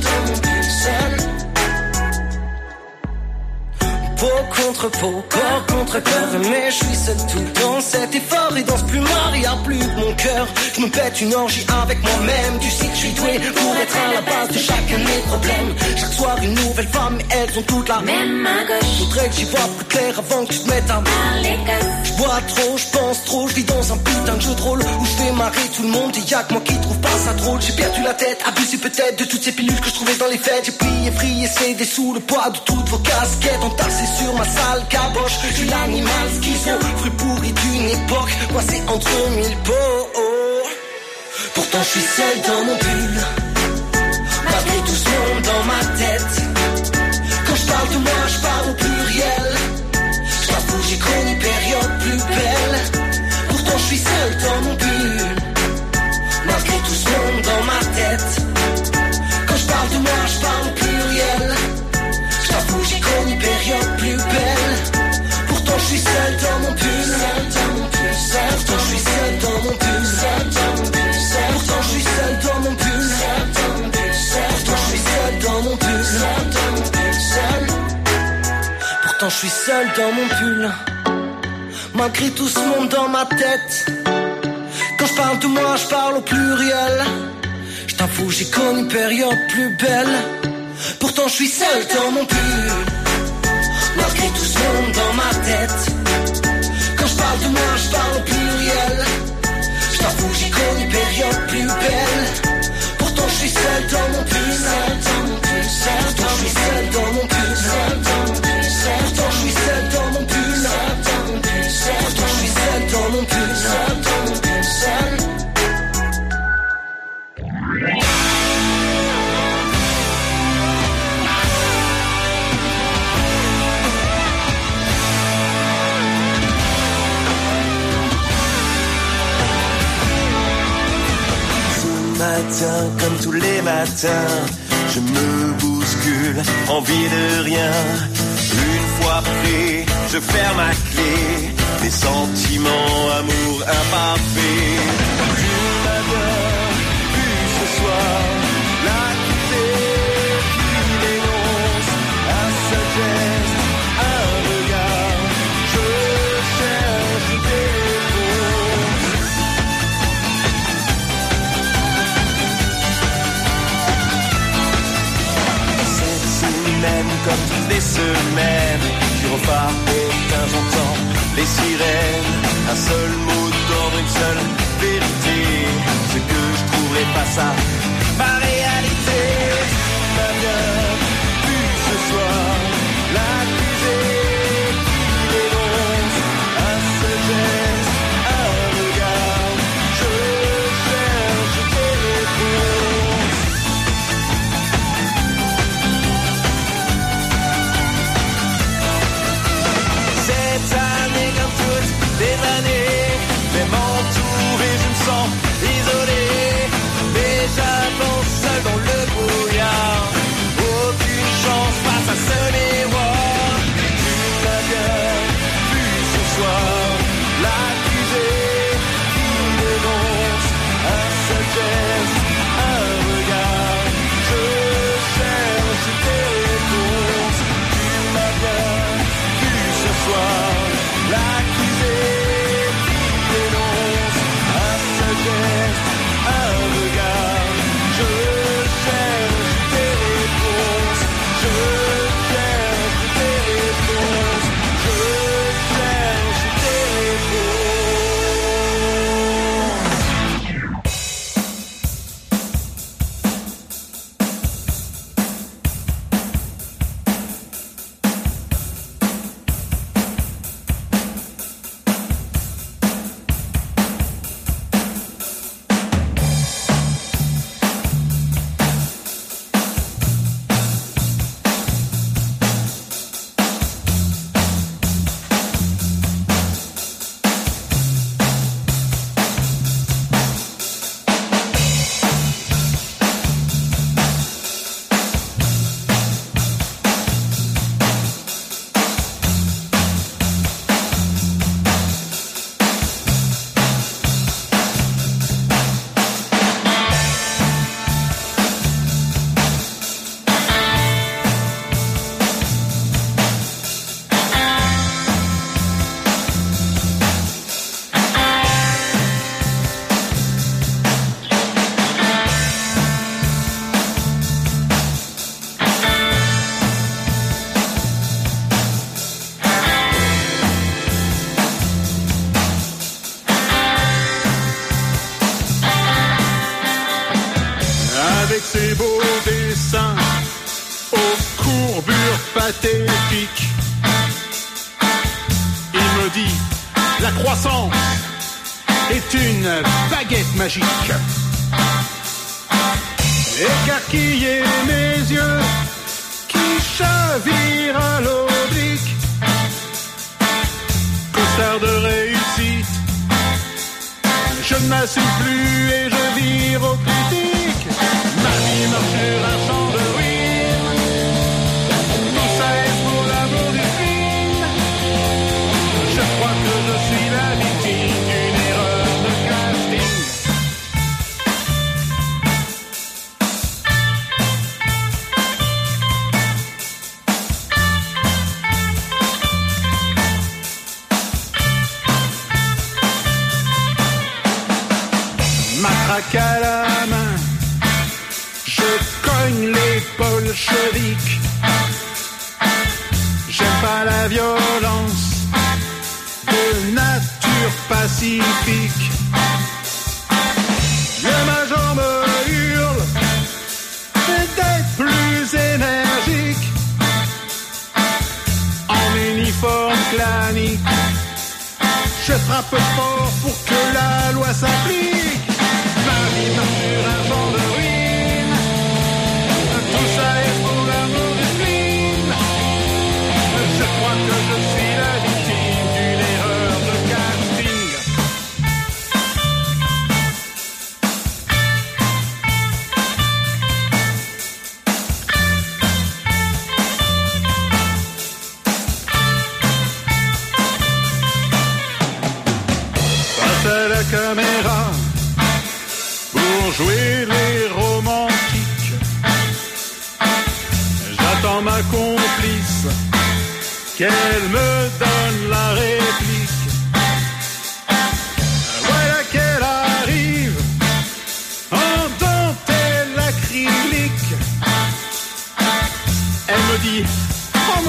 Peau contre peau, corps contre corps, mais je suis seul tout dans cet effort et dans ce plumard y a plus que mon cœur. Je me pète une orgie avec moi-même. Tu sais que je suis doué pour être à la base de chacun de mes problèmes. Chaque soir une nouvelle femme, mais elles ont toutes la même à gauche. Faudrait que j'y vois plus clair avant que tu te mettes à parler. Je bois trop, je pense trop, je vis dans un putain de jeu de rôle où je fais marrer tout le monde et y'a que moi qui trouve pas ça drôle. J'ai perdu la tête, abusé peut-être de toutes ces pilules que je trouvais dans les fêtes. J'ai plié, frié, cédé sous le poids de toutes vos casquettes entassées sur ma sale caboche. Je suis l'animal schizo, fruit pourri d'une époque, coincé entre 1000 pots. Pourtant je suis seul dans mon pull, malgré tout ce monde dans ma tête. Quand je parle de moi, je parle au pluriel. Je t'avoue, j'ai connu période plus belle. Pourtant je suis seul dans mon pull, malgré tout ce monde dans ma tête. Quand je parle de moi, je parle au pluriel. Je t'avoue, j'ai connu période plus belle. Pourtant je suis seul dans mon pull. Pourtant je suis seul dans mon pull. Pourtant je suis seul dans mon pull. Pourtant je suis seul dans mon pull. Pourtant je suis seul dans mon pull, malgré tout ce monde dans ma tête. Quand je parle de moi, je parle au pluriel. Je t'avoue, j'ai connu une période plus belle. Pourtant je suis seul dans mon pull, malgré tout ce monde dans ma tête. Quand je parle de moi, je parle au pluriel. Je t'avoue, j'ai connu une période plus belle. Pourtant je suis seul dans mon pull. Pourtant je suis seul dans mon pull. Pourtant je suis seul dans mon pull. Pourtant je suis seul dans mon pull. Matin, comme tous les matins, je me bouscule, envie de rien. Une fois pris, je ferme ma clé. Des sentiments, amour imparfait. Tu m'as bien vu ce soir, l'accusé qui dénonce un seul geste, un regard. Je cherche des réponses. Même comme toutes les semaines, je repars au temps en temps. Les sirènes, un seul mot d'ordre, une seule vérité. Ce que je trouverai pas ça, ma réalité. T'as bien vu ce soir, l'accusé qui dénonce un seul geste, un regard. Je cherche des réponses. Cette année comme toutes les années, même entouré, je me sens isolé. geste, un regard. Je cherche tes réponses. Tu m'as bien vu ce soir, l'accusé qui dénonce. Un seul geste, un regard. Je cherche tes réponses. Je cherche tes réponses. Je cherche tes réponses. Avec ses beaux dessins aux courbures pathétiques, il me dit la croissance est une baguette magique. Écarquiller mes yeux qui chavirent à l'oblique, costard de réussite, je ne m'assume plus et je vire au critique. Ma vie marche sur un champ de ruines, tout ça est pour l'amour du film. Je crois que je suis la victime d'une erreur de casting. Matraque à la main, je cogne les bolcheviks. J'aime pas la violence de nature pacifique. Le major me hurle d'être plus énergique. En uniforme clanique, je frappe fort pour que la loi s'applique. Ma vie marche sur un champ de ruines, tout ça est pour l'amour du film. Je crois que je suis la victime d'une erreur de casting. Face à la caméra, pour jouer les romantiques, j'attends ma complice, qu'elle me donne la réplique. Voilà qu'elle arrive en dentelle acrylique. Elle me dit, oh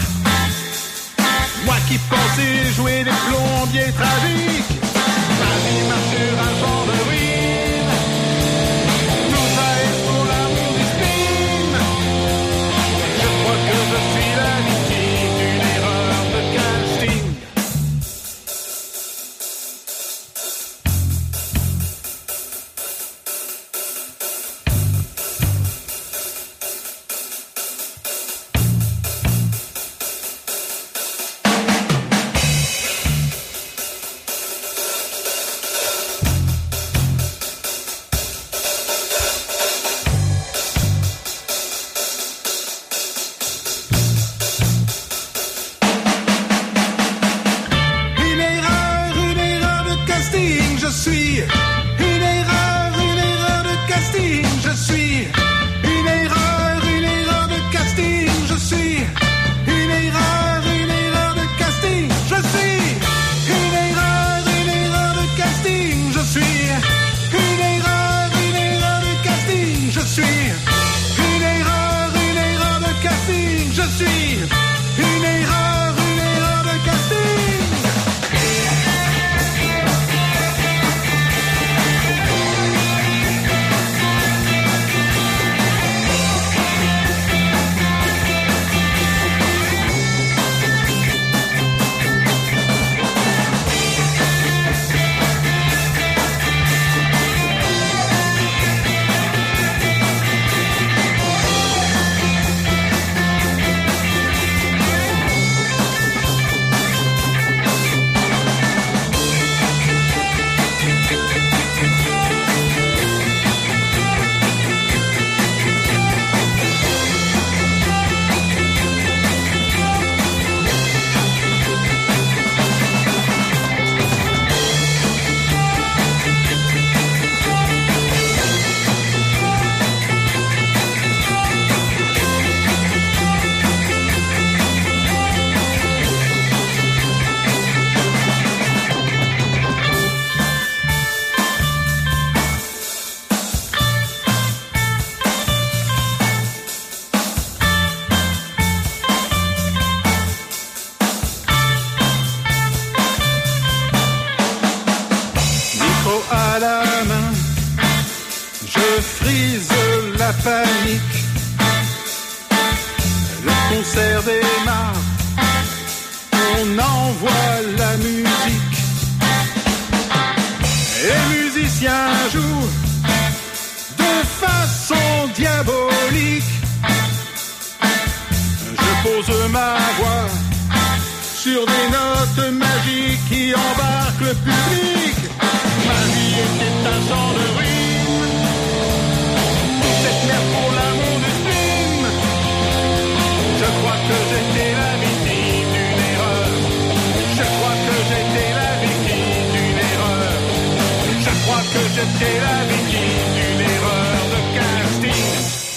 moi qui pensais jouer des plombiers tragiques. Ma vie marche sur un champ de ruines, tout ça est pour l'amour du film. Je crois que je suis la victime d'une erreur de casting. Je frise la panique. Le concert démarre. On envoie la musique. Les musiciens jouent de façon diabolique. Je pose ma voix sur des notes magiques qui embarquent le public. Ma vie était un chant de rime. Cette merde pour l'amour du film. Je crois que j'étais la victime d'une erreur. Je crois que j'étais la victime d'une erreur. Je crois que j'étais la victime d'une erreur de casting.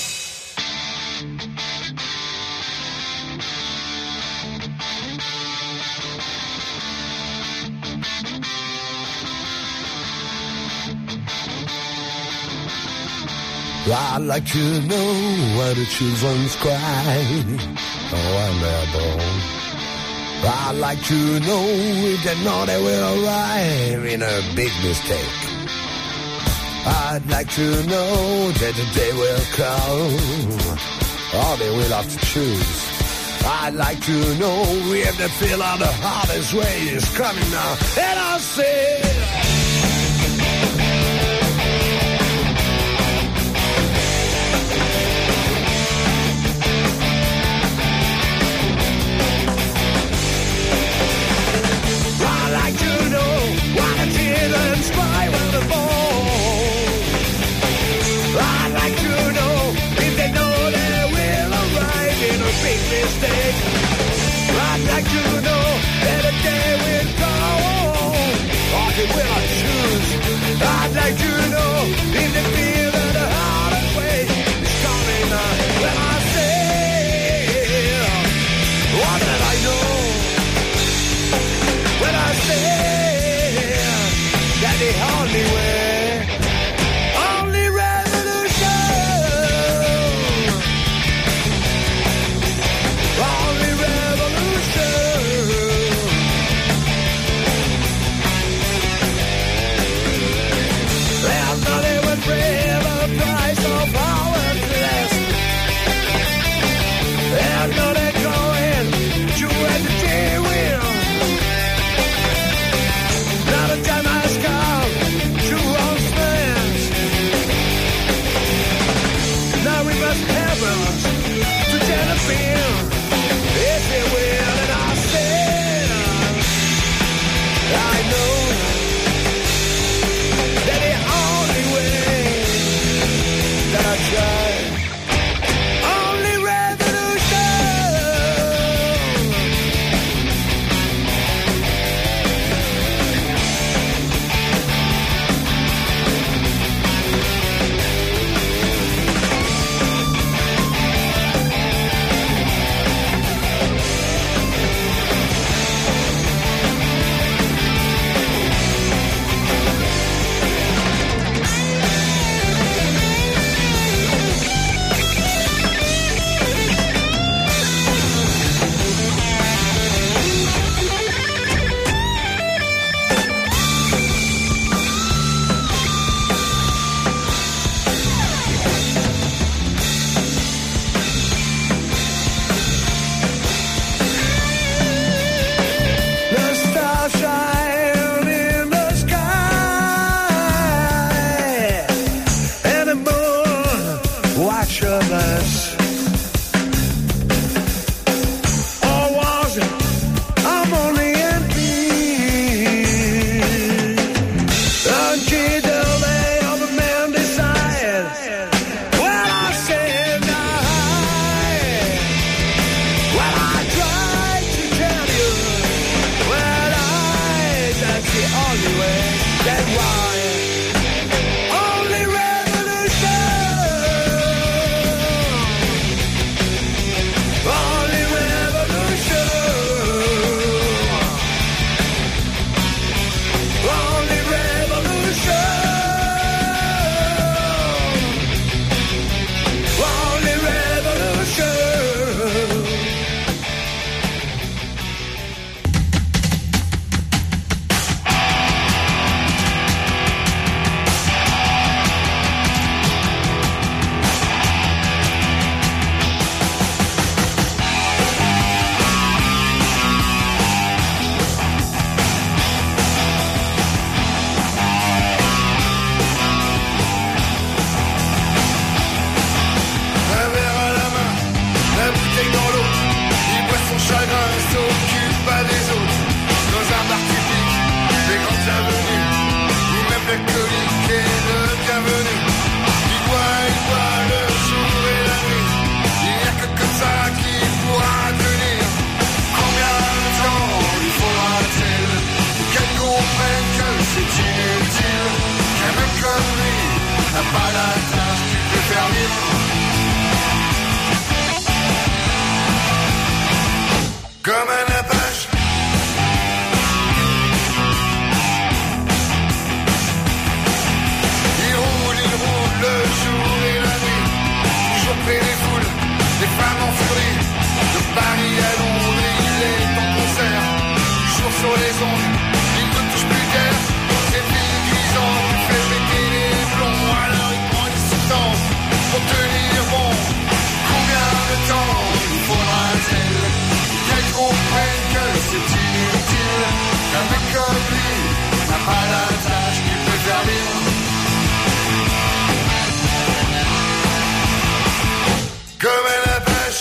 I'd like to know why the children's cry. Oh, I'm airborne. I'd like to know if they know they will arrive in a big mistake. I'd like to know that the day will come, or they will have to choose. I'd like to know if they feel how the hardest way is coming now. And I'll say, I'd like to know why the children's cry when they're born. I'd like to know if they know they will arrive in a big mistake. I'd like to know that a day will come, or they will pas la tâche, tu peux faire vivre. Comme un apache. Il roule le jour et la nuit, toujours près des foules, des femmes en furie. De Paris à Londres, il est en concert, toujours sur les ondes, il ne touche plus terre. C'est filles cuisant, il fait péter les plombs, alors il prend des substances pour tenir bon. Combien de temps il faudra-t-il qu'elle comprenne que c'est inutile, qu'un mec comme lui n'a pas la tâche qui peut faire vivre. Comme elle a pêche.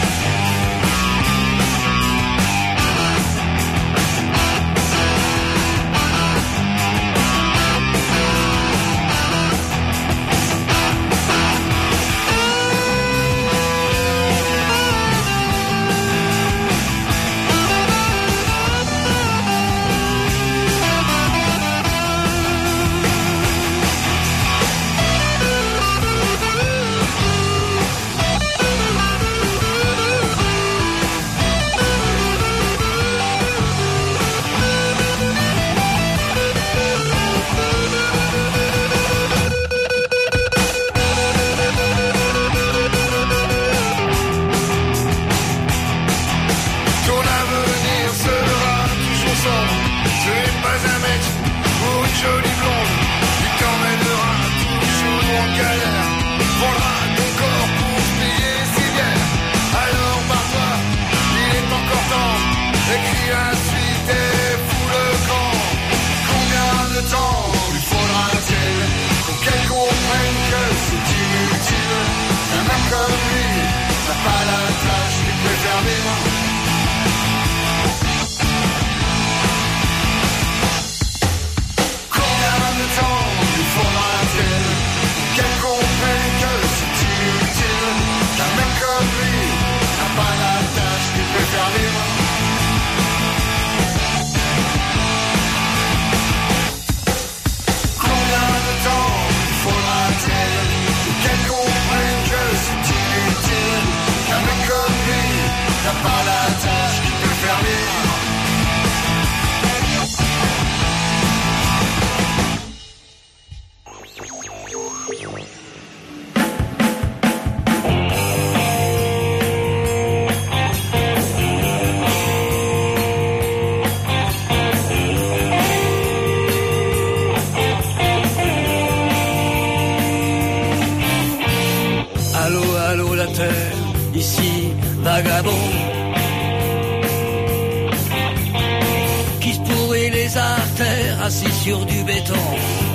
Assis sur du béton,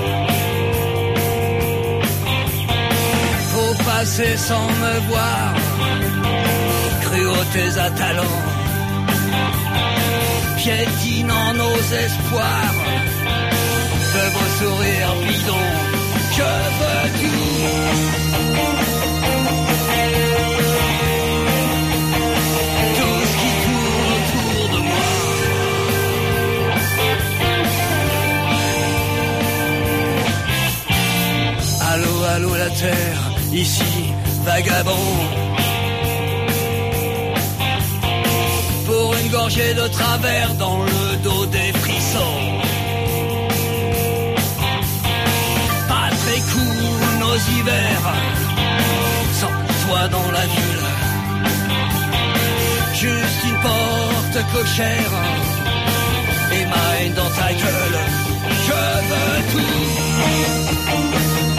faut passer sans me voir, cruautés à talons, piétinant nos espoirs, de vos sourires bidons, je veux tout. Allô la terre, ici vagabond, pour une gorgée de travers dans le dos des frissons. Pas très cool nos hivers, sans toi dans la ville, juste une porte cochère et ma haine dans ta gueule, je veux tout.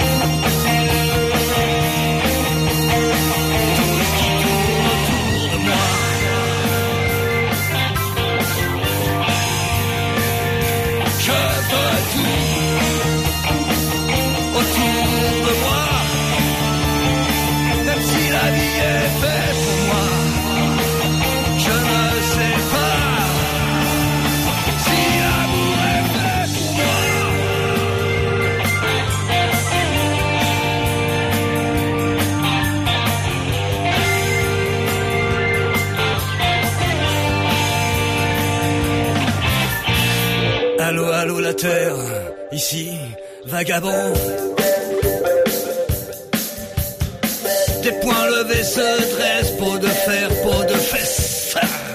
Autour de moi, même si la vie est faite pour moi, je ne sais pas si l'amour est fait pour moi. Allô la terre, ici vagabond, tes poings levés se dressent, peau de fer, peau de fesses.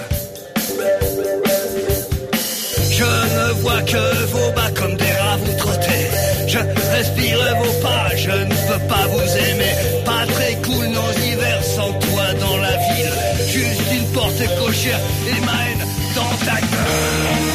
Je ne vois que vos bas comme des rats vous trottez. Je respire vos pas, je ne peux pas vous aimer. Pas très cool nos hivers sans toi dans la ville. Juste une porte cochère et ma haine dans ta gueule.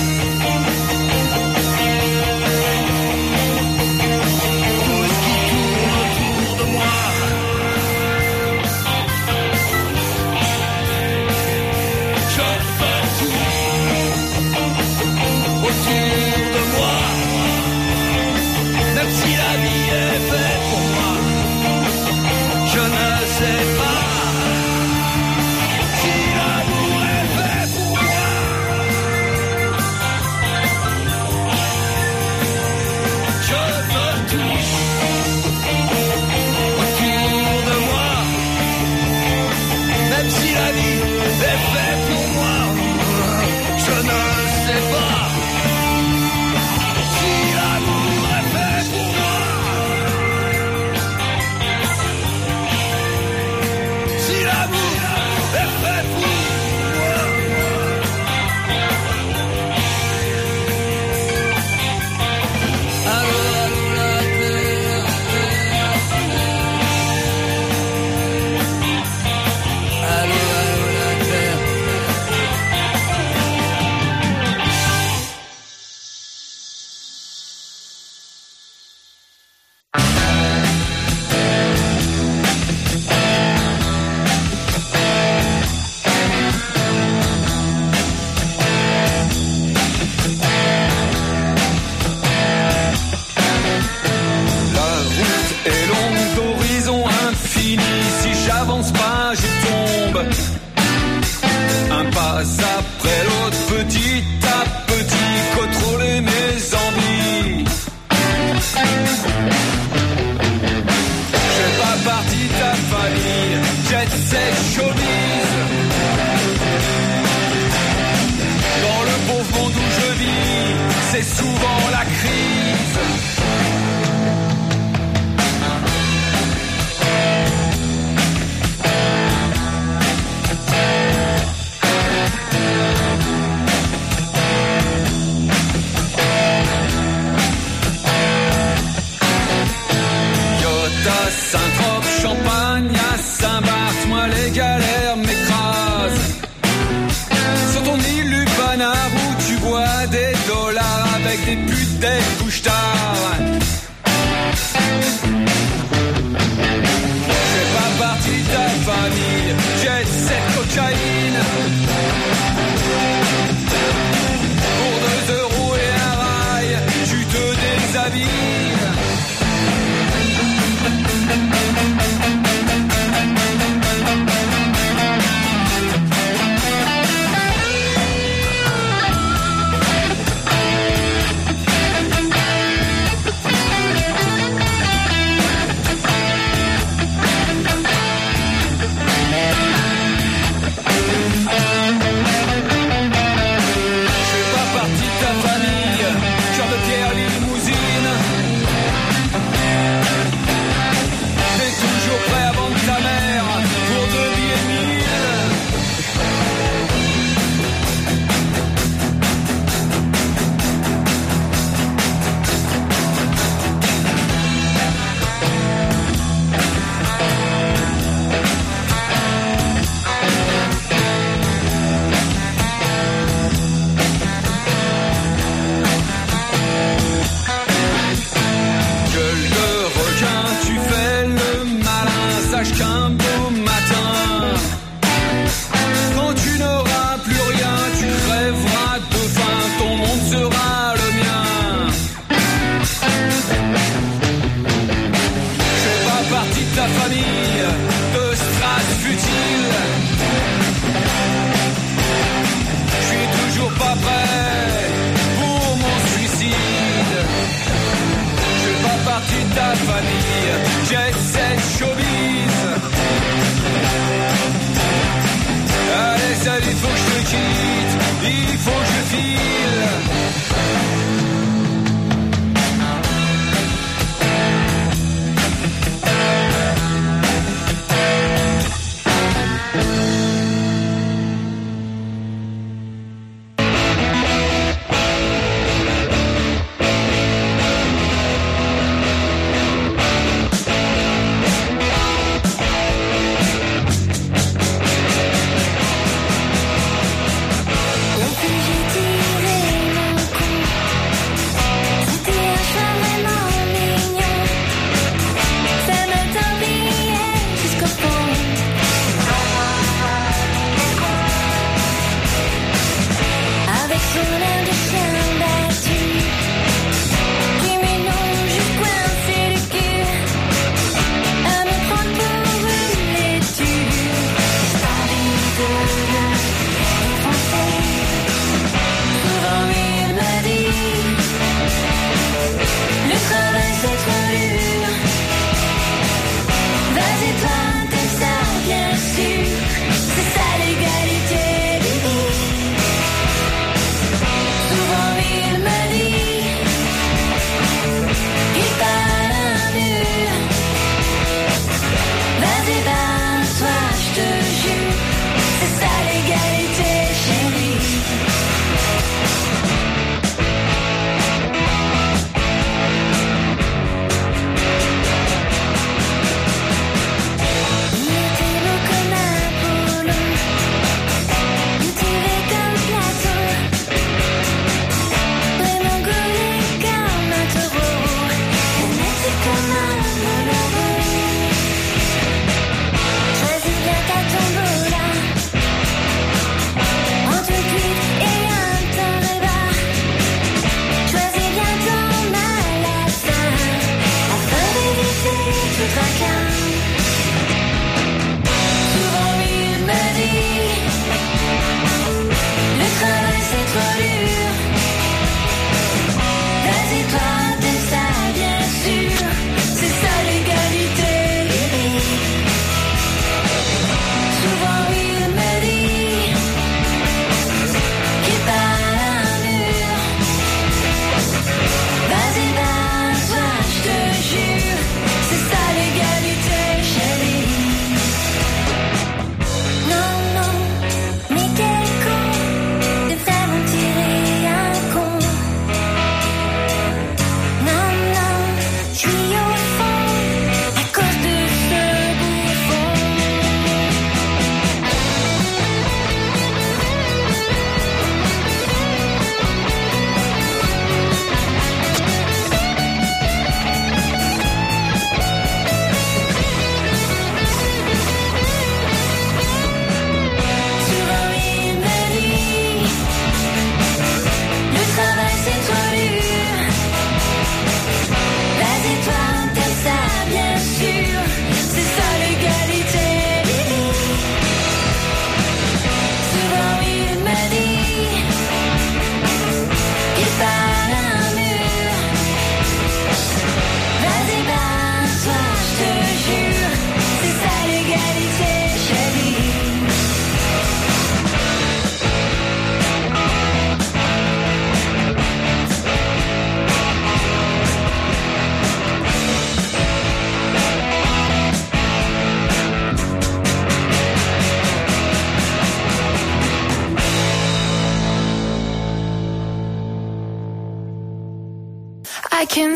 I can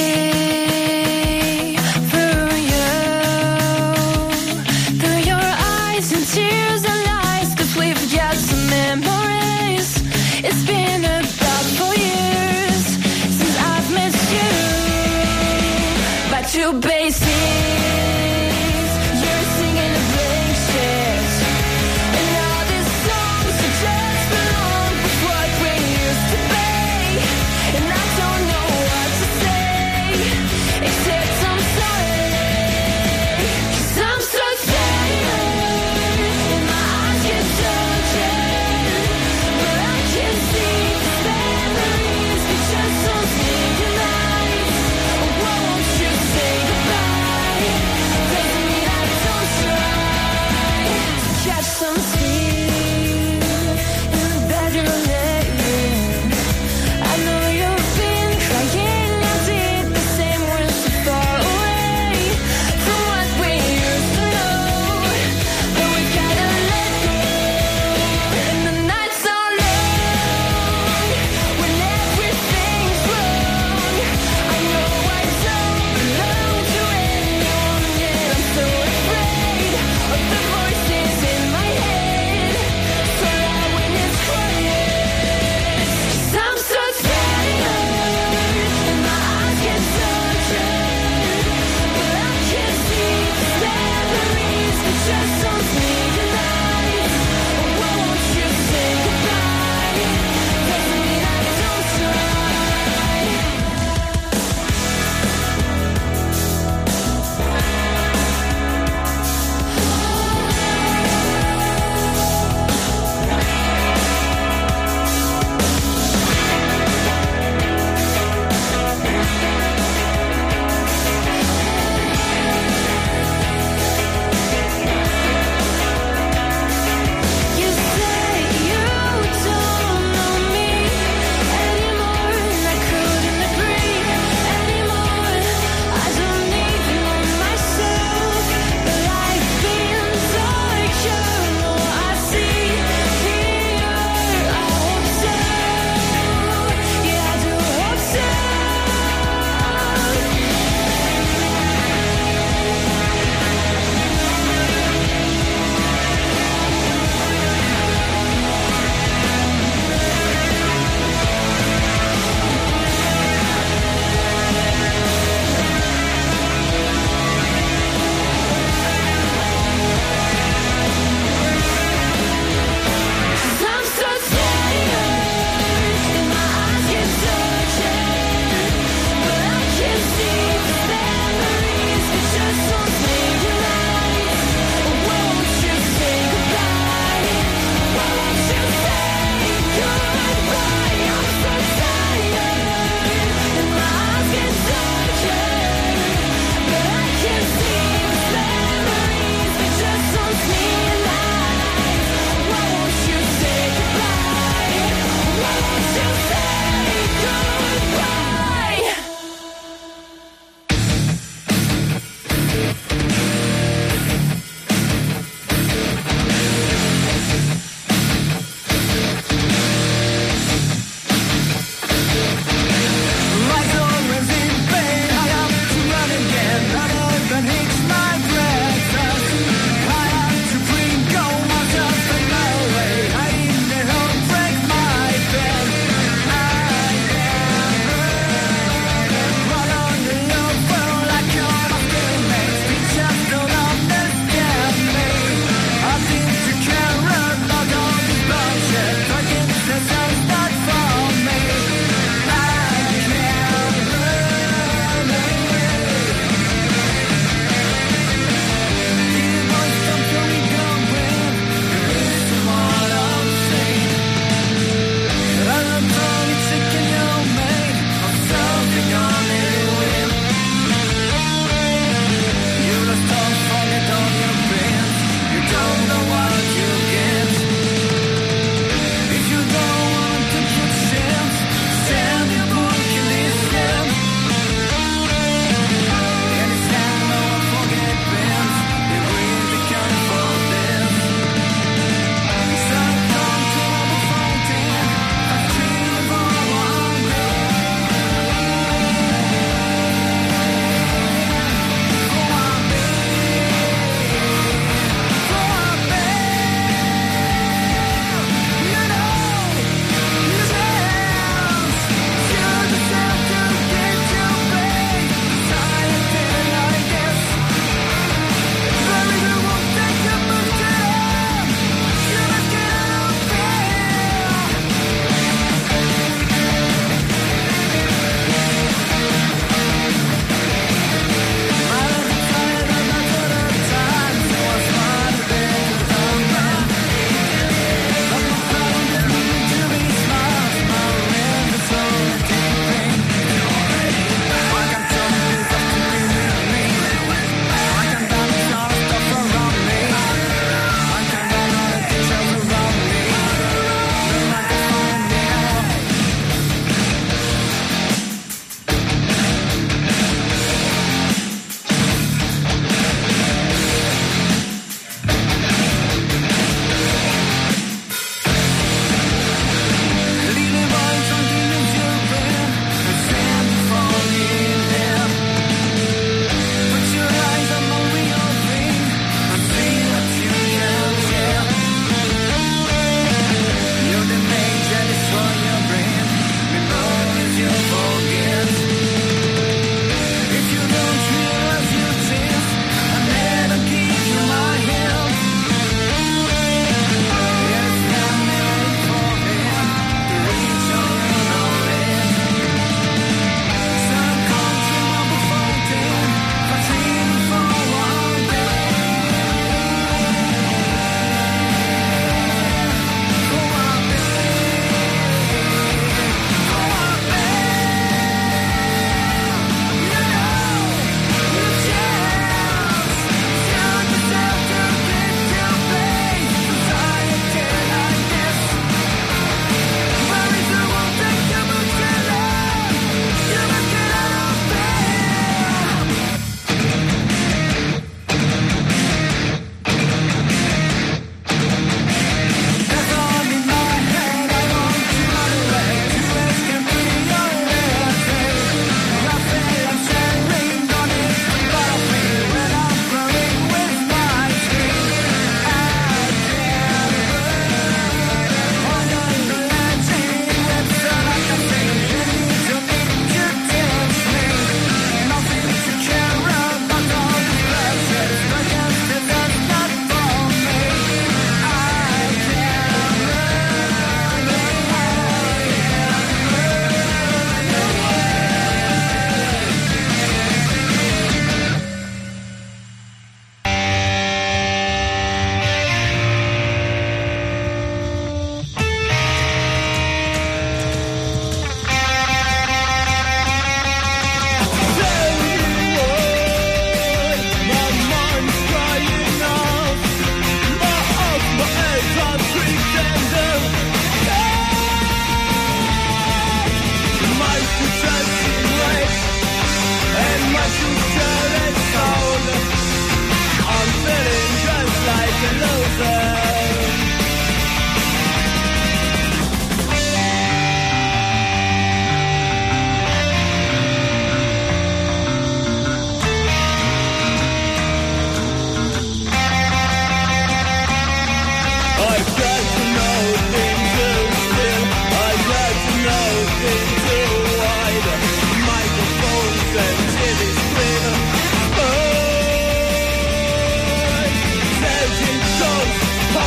see through your eyes and tears and lies, 'cause we've got some memories. It's been about 4 years since I've missed you, but you basics, you're singing the blank shit, and all these songs are just belong with what we used to be, and I don't know what to say.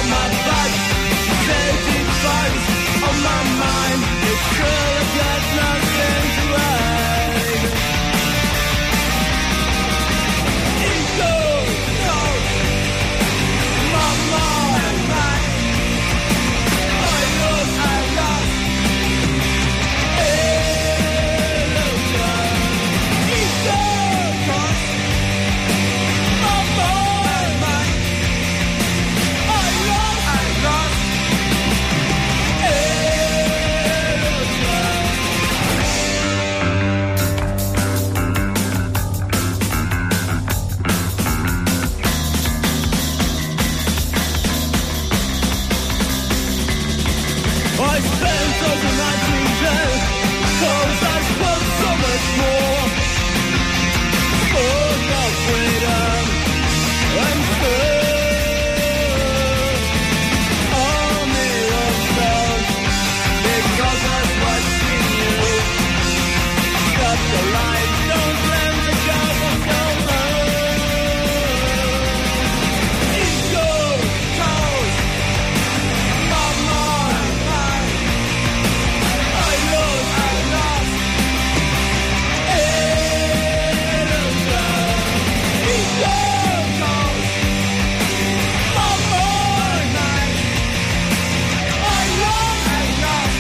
my butt. Safety bugs on my mind. It's true, I got nothing to hide. Ego knows my mind. I lost illusion. Ego knows my mind. I lost I spent overnight dreaming, 'cause I spoke so much more. Spoke of freedom and stood on the ocean, because I was watching you. Stop the line, don't let the girl go alone. Ego calls my mind. I lost illusion. Ego calls my mind. I lost illusion.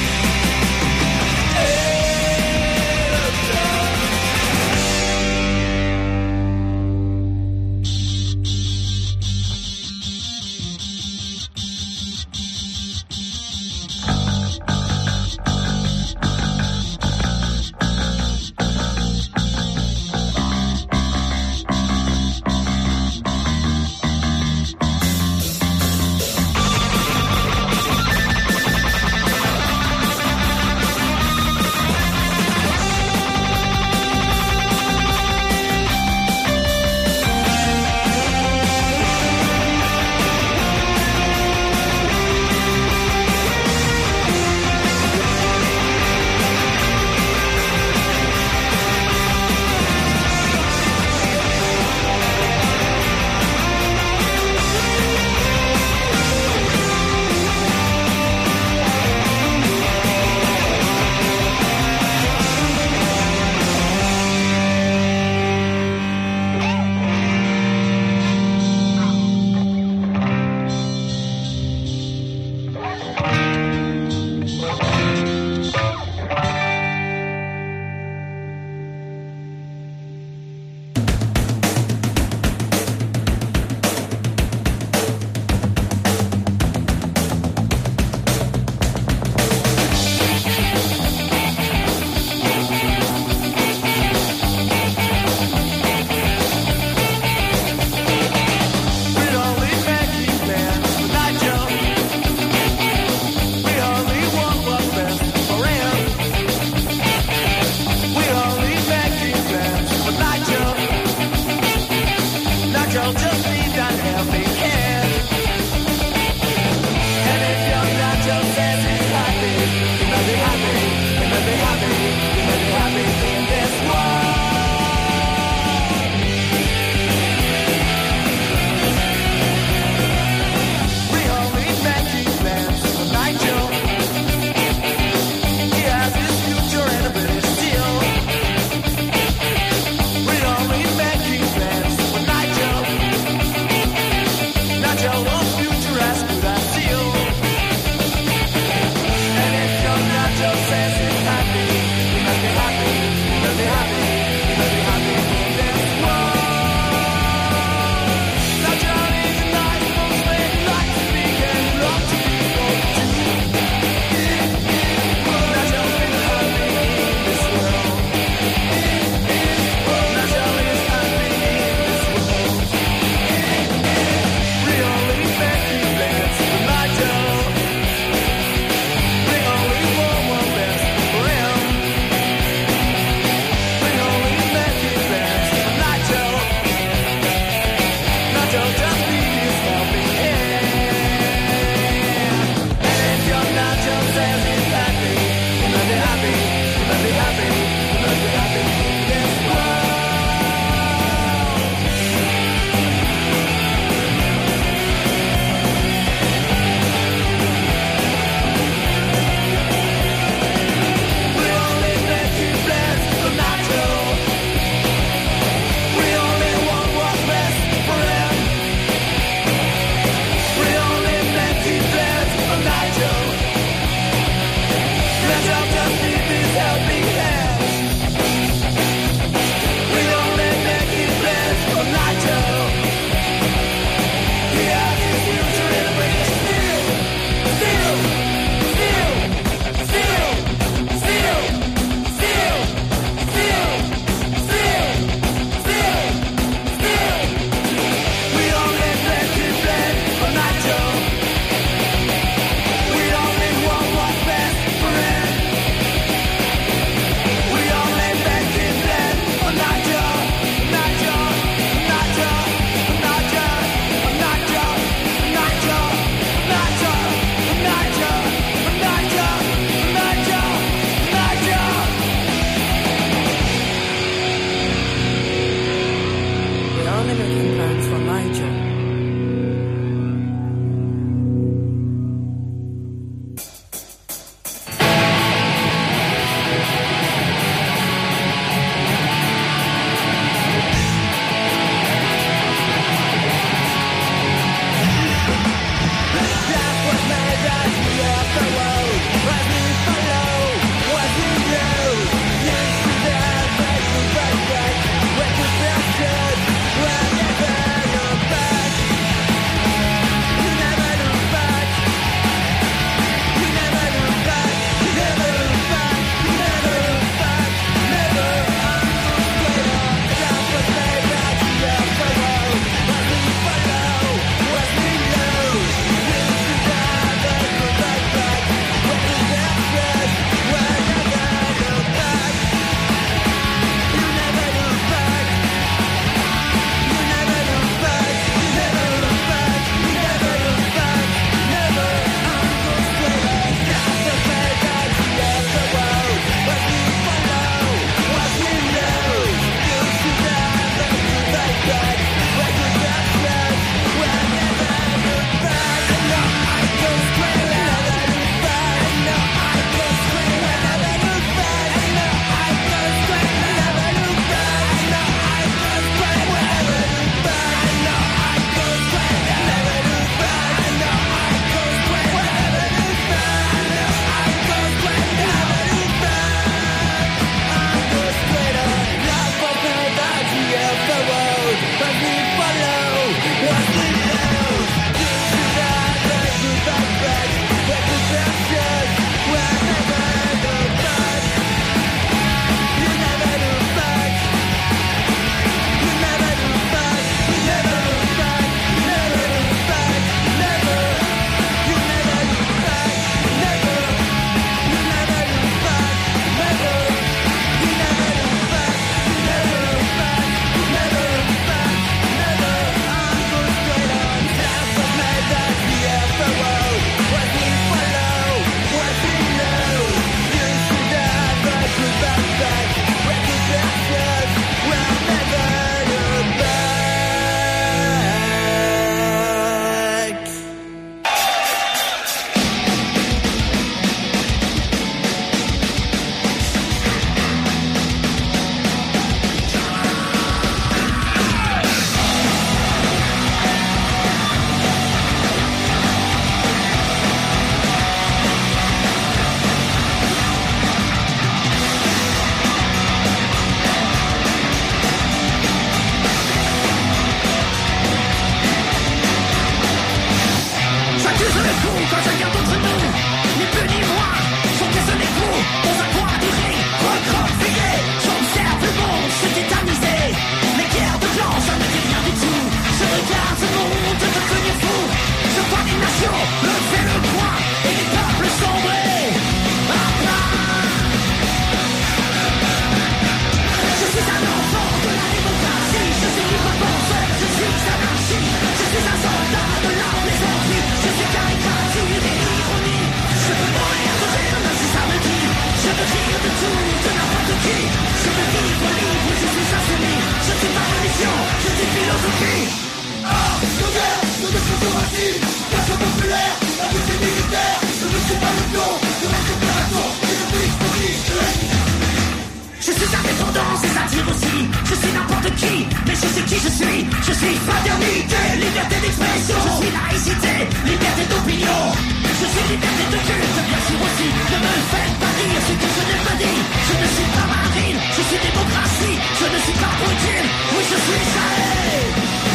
démocratie, nation populaire, la lutte est militaire. Je ne suis pas le pion de votre opération et de tout historique. Je suis indépendant, c'est satire aussi. Je suis n'importe qui, mais je sais qui je suis. Je suis fraternité, liberté d'expression. Je suis laïcité, liberté d'opinion. Je suis liberté de culte, bien sûr aussi. Ne me faites pas dire ce que je n'ai pas dit. Je ne suis pas marine, je suis démocratie. Je ne suis pas Poutine, oui je suis Sahel.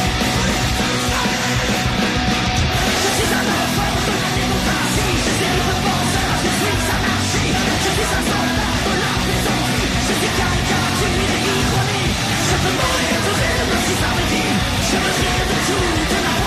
Je suis un enfant de la démocratie. Je suis libre penseur, je suis anarchie. Je suis un soldat de la plaisanterie. Je suis caricature et ironie. Je peux mourir de rire si ça me dit. Je veux rire de tout, de la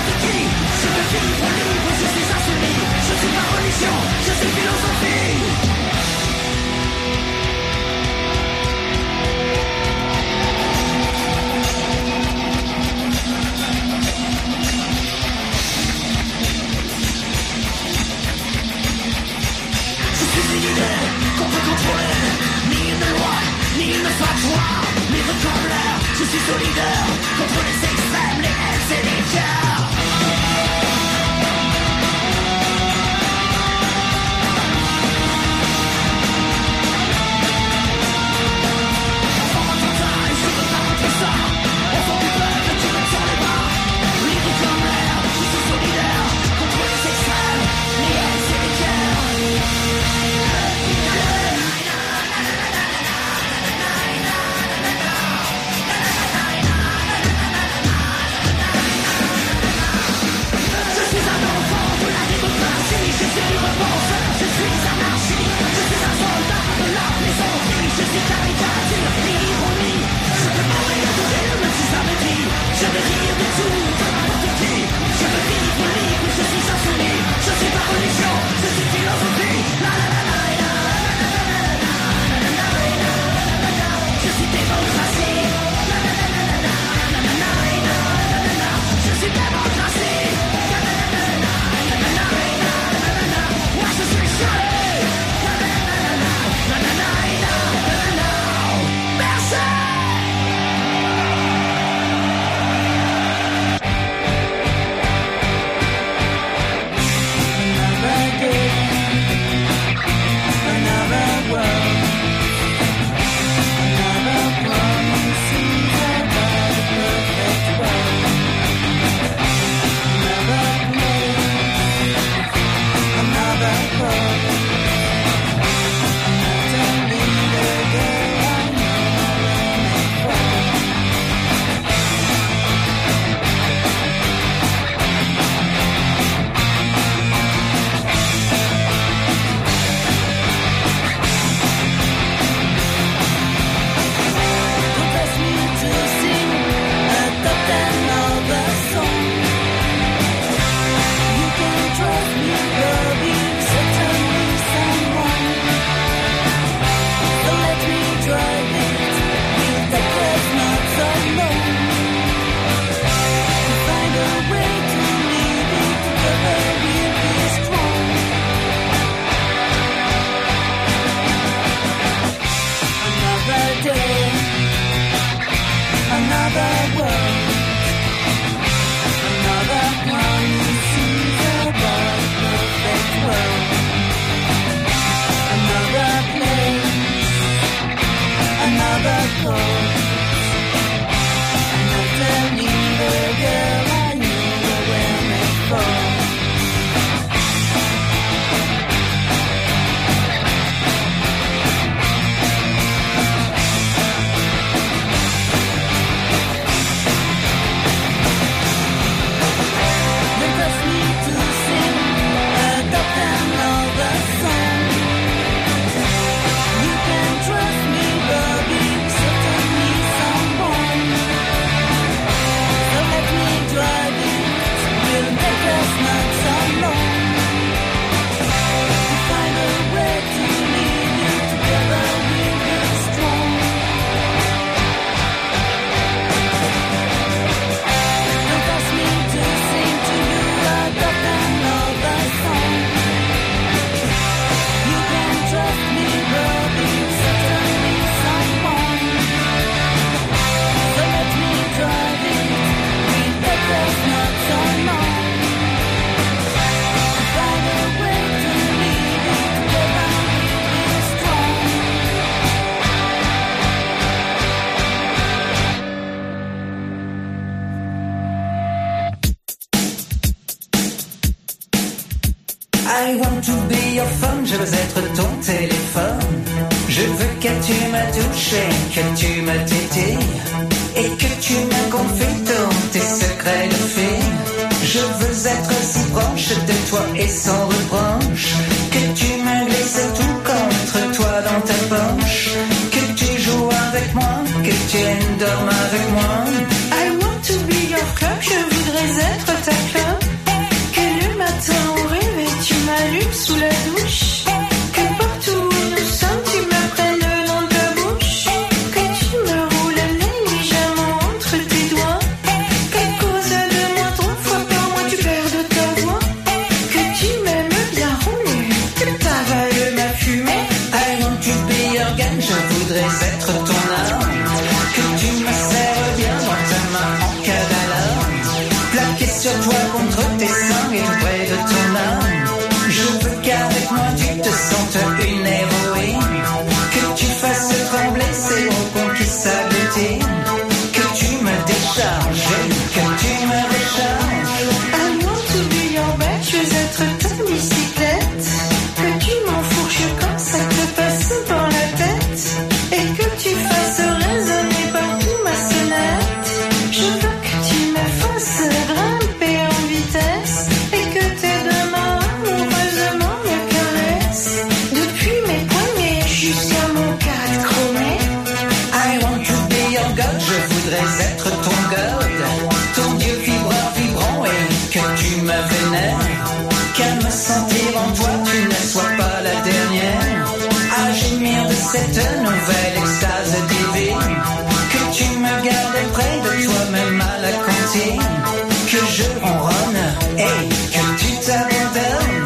I want to be your phone, je veux être ton téléphone. Je veux que tu me touches, que tu me tétilles et que tu me confies tous tes secrets de fille. Je veux être si proche de toi et sans reproche, que tu me glisses tout contre toi dans ta poche, que tu joues avec moi, que tu endormes avec moi. I want to be your club, je voudrais être ta club. Que le matin au réveil tu m'allumes sous la douche, que partout où nous sommes tu me prennes le long de ta bouche, que tu me roules légèrement entre tes doigts, qu'à cause de moi 3 fois par mois tu perds ta voix, que tu m'aimes bien rouler, que t'avales ma fumée. I want to be your gun, je voudrais être ton arme, que tu me serres bien dans ta main en cas d'alarme, plaqué sur toi contre tes seins et près de ton âme. Je veux qu'avec moi tu te sentes une héroïne, que tu fasses trembler ces ronds qui s'agglutinent, que tu me décharges et que tu me recharges. I want to be your back, je veux être ta bicyclette, que tu m'enfourches quand ça te passe par la tête, et que tu fasses résonner partout ma sonnette. Je veux que tu me fasses grimper en vitesse, et que tes deux mains amoureusement me caressent, depuis mes poignets jusqu'à mon cadre chromé. I want to be your god, je voudrais être ton god, ton dieu vibrant et que tu me vénères, qu'à me sentir en toi tu ne sois pas la dernière, à gémir de cette nouvelle extase divine, que tu me gardes près de toi même à la cantine, que je ronronne et que tu t'abandonnes.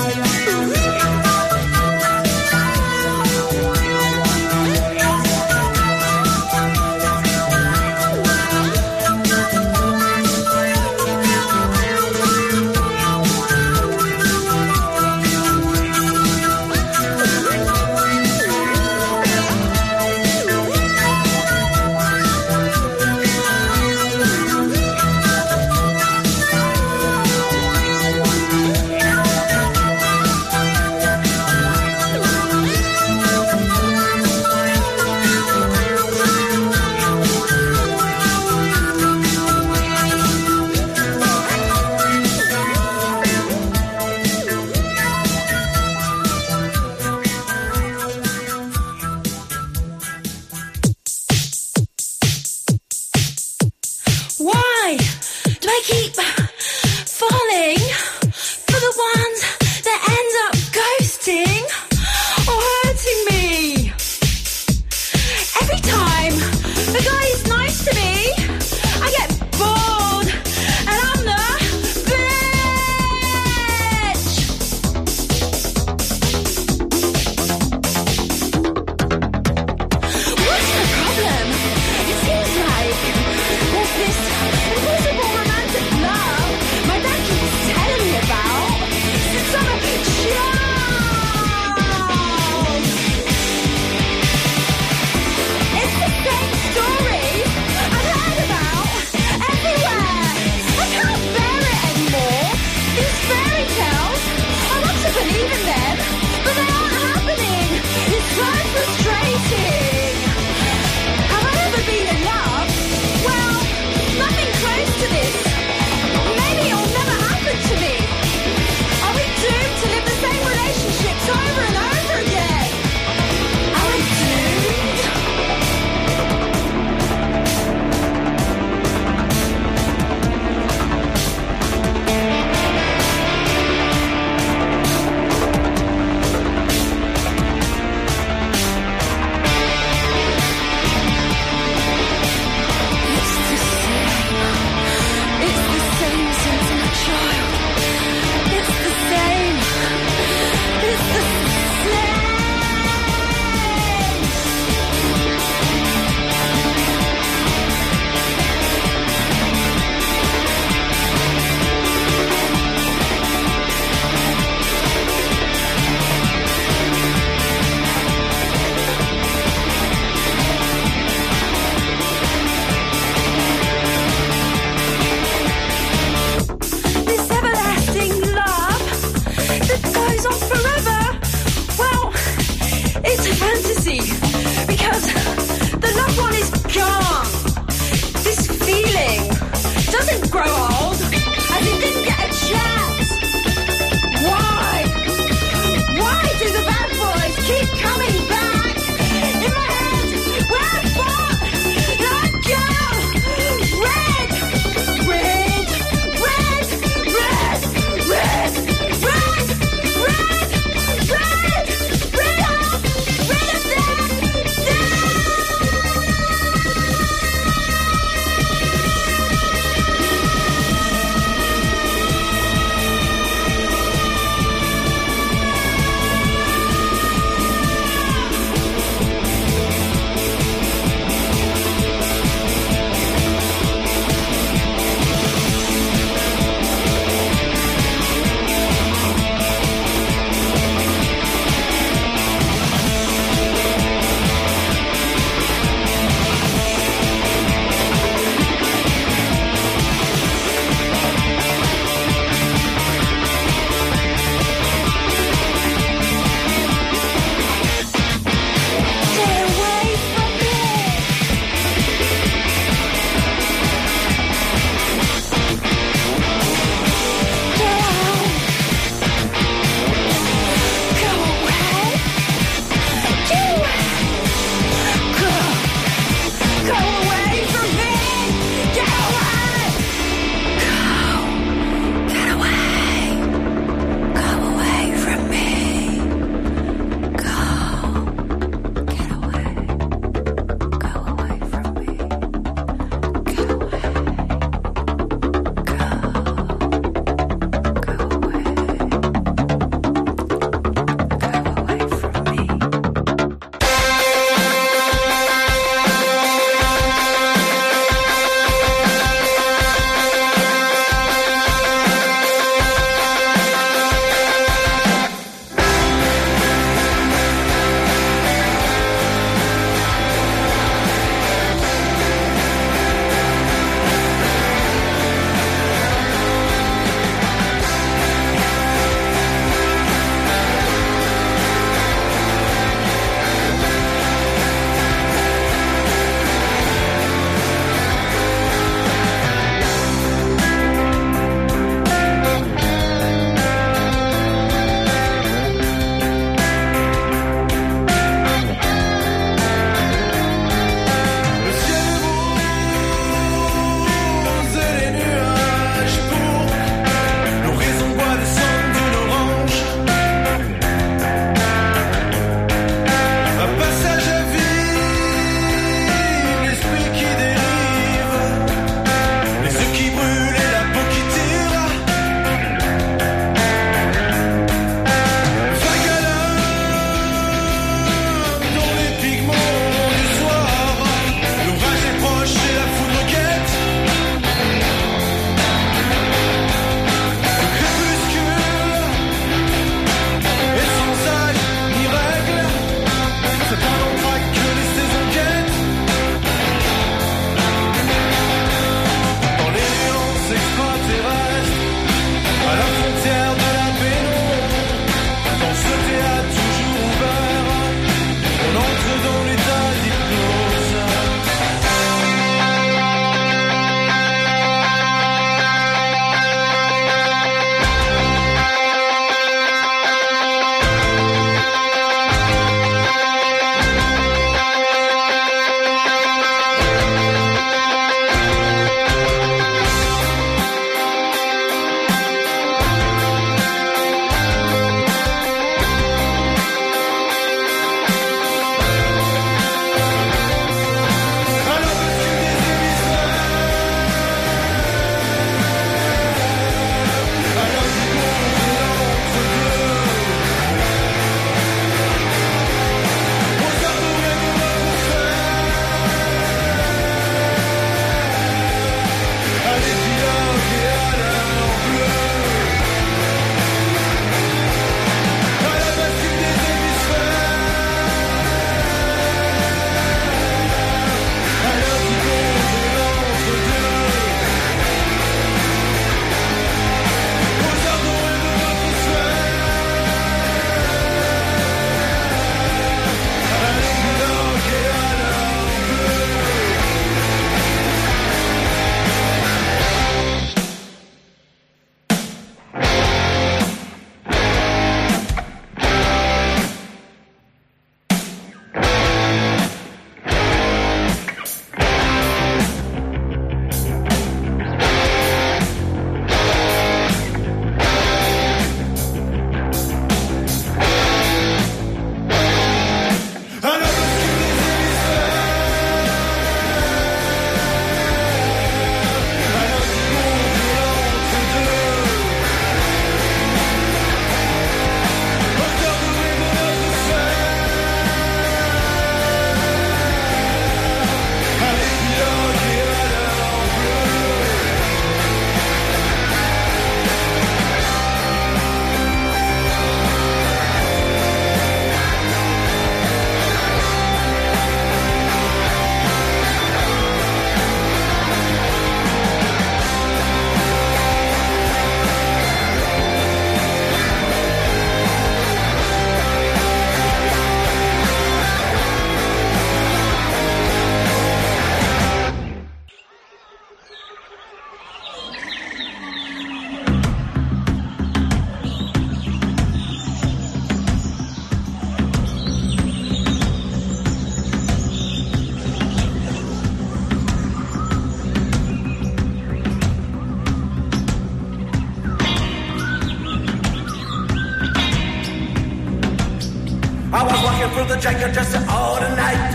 Jumping through the jungle just all the night.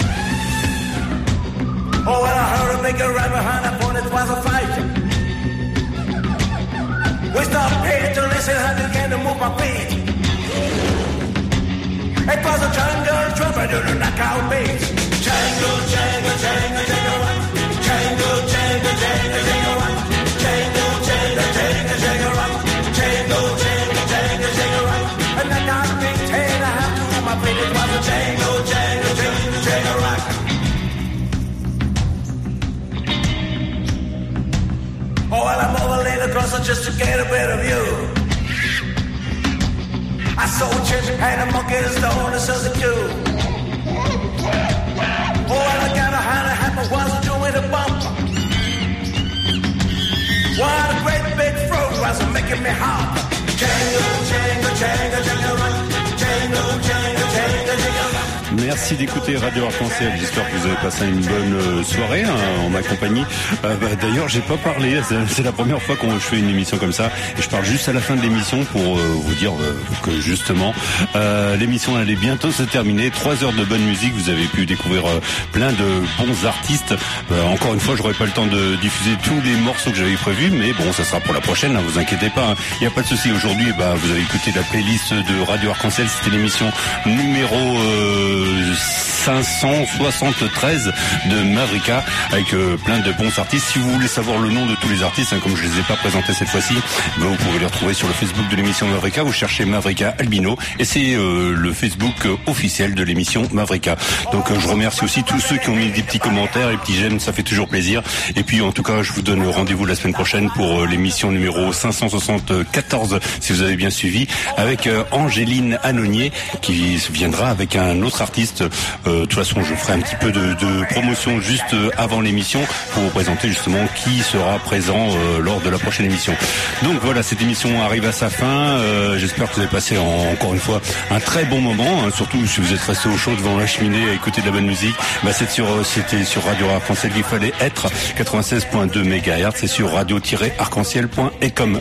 Oh, well, I heard a big right behind that point, it was a fight. We stopped here to listen and I began to move my feet. It was a jungle drummer doing a knockout beat. Jangle, jangle, jangle, jangle, rock. Jangle, jangle, jangle, jangle, rock. Jangle, jangle, jangle, jangle, rock. Jangle, jangle, jangle, jangle, rock. And I got me 10, I have to move my feet. It was a jangle, jangle, jangle, jangle, rock. Oh, well, I'm over laid across just to get a better view. I saw a church and a monkey is the only says a Jew. Oh, well, I got a hand of hammer while I'm doing a bump. What a great big throat was making me hop. Jangle, jangle, jangle, jangle, rock. Jangle, jangle, jangle, jangle, rock. Merci d'écouter Radio Arc-en-Ciel. J'espère que vous avez passé une bonne soirée en ma compagnie. D'ailleurs, j'ai pas parlé. C'est la première fois qu'on fait une émission comme ça. Et je parle juste à la fin de l'émission pour vous dire que justement, l'émission allait bientôt se terminer. 3 heures de bonne musique. Vous avez pu découvrir plein de bons artistes. Encore une fois, j'aurai pas le temps de diffuser tous les morceaux que j'avais prévus, mais bon, ça sera pour la prochaine. Hein, vous inquiétez pas. Il n'y a pas de souci. Aujourd'hui, vous avez écouté la playlist de Radio Arc-en-Ciel. C'était l'émission numéro 573 de Mavrika avec plein de bons artistes. Si vous voulez savoir le nom de tous les artistes, comme je les ai pas présentés cette fois-ci, vous pouvez les retrouver sur le Facebook de l'émission Mavrika. Vous cherchez Mavrika Albino et c'est le Facebook officiel de l'émission Mavrika. Donc je remercie aussi tous ceux qui ont mis des petits commentaires et petits j'aime, ça fait toujours plaisir. Et puis en tout cas, je vous donne rendez-vous la semaine prochaine pour l'émission numéro 574 si vous avez bien suivi, avec Angéline Anonier qui viendra avec un autre artiste. De toute façon, je ferai un petit peu de promotion juste avant l'émission pour vous présenter justement qui sera présent lors de la prochaine émission. Donc voilà, cette émission arrive à sa fin. J'espère que vous avez passé encore une fois un très bon moment, surtout si vous êtes resté au chaud devant la cheminée à écouter de la bonne musique. C'était sur Radio Arc-en-Ciel qu'il fallait être, 96.2 MHz, c'est sur radio-arc-en-ciel.com.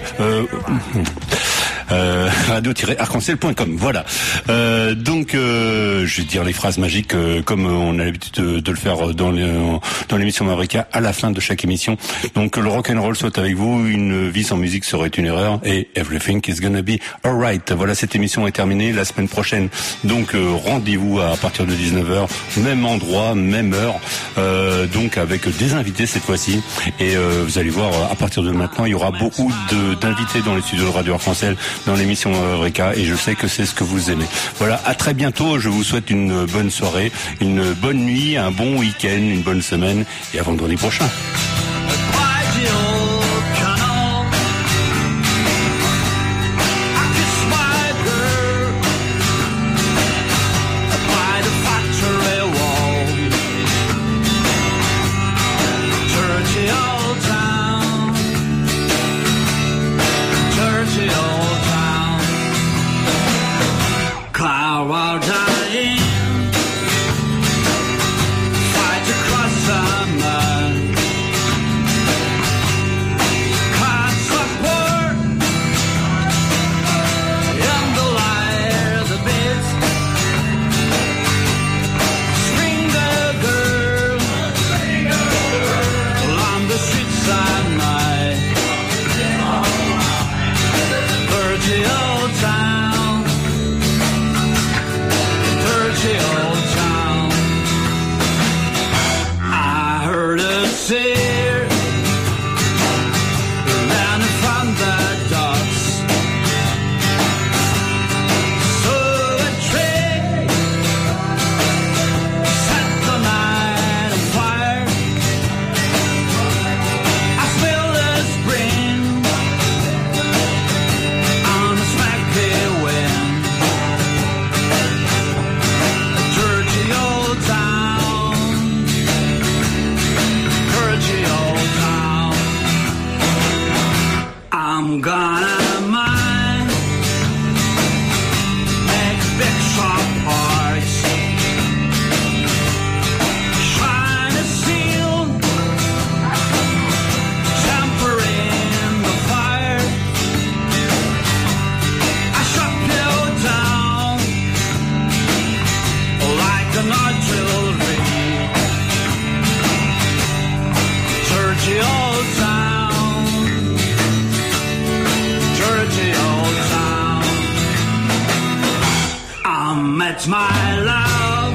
radio-arc-en-ciel.com. Voilà. Donc je vais dire les phrases magiques comme on a l'habitude de le faire dans l'émission Mavrika à la fin de chaque émission. Donc le rock'n'roll soit avec vous, une vie sans musique serait une erreur et everything is gonna be alright. Voilà, cette émission est terminée. La semaine prochaine, donc rendez-vous à partir de 19h, même endroit, même heure, donc avec des invités cette fois-ci. Et vous allez voir, à partir de maintenant, il y aura beaucoup d'invités dans les studios de Radio Arc-en-Ciel, dans l'émission Mavrika, et je sais que c'est ce que vous aimez. Voilà, à très bientôt. Je vous souhaite une bonne soirée, une bonne nuit, un bon week-end, une bonne semaine, et à vendredi prochain. met my love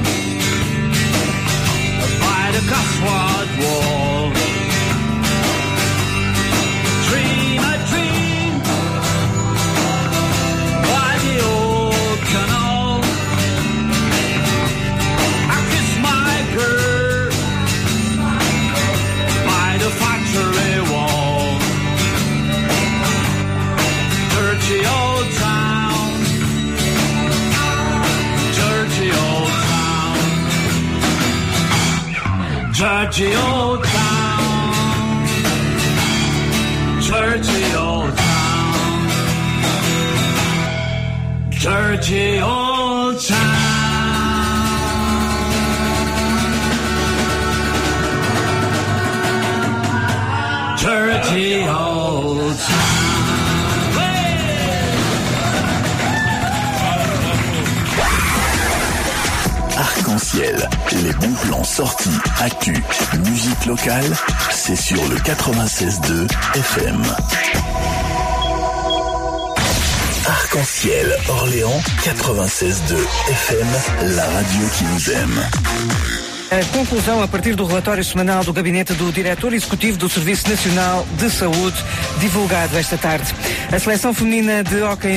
by the Cotswold Wall. Dream a dream by the old canal. I kiss my girl by the factory wall. Dirty old town, dirty old town, dirty old town, dirty old town, dirty old town. Dirty old town. Arc-en-ciel, les bons plans sortis, actu, musique locale, c'est sur le 96.2 FM. Arc-en-ciel, Orléans, 96.2 FM, la radio qui nous aime. A conclusão a partir do relatório semanal do gabinete do Diretor Executivo do Serviço Nacional de Saúde, divulgado esta tarde. A seleção feminina de hóquei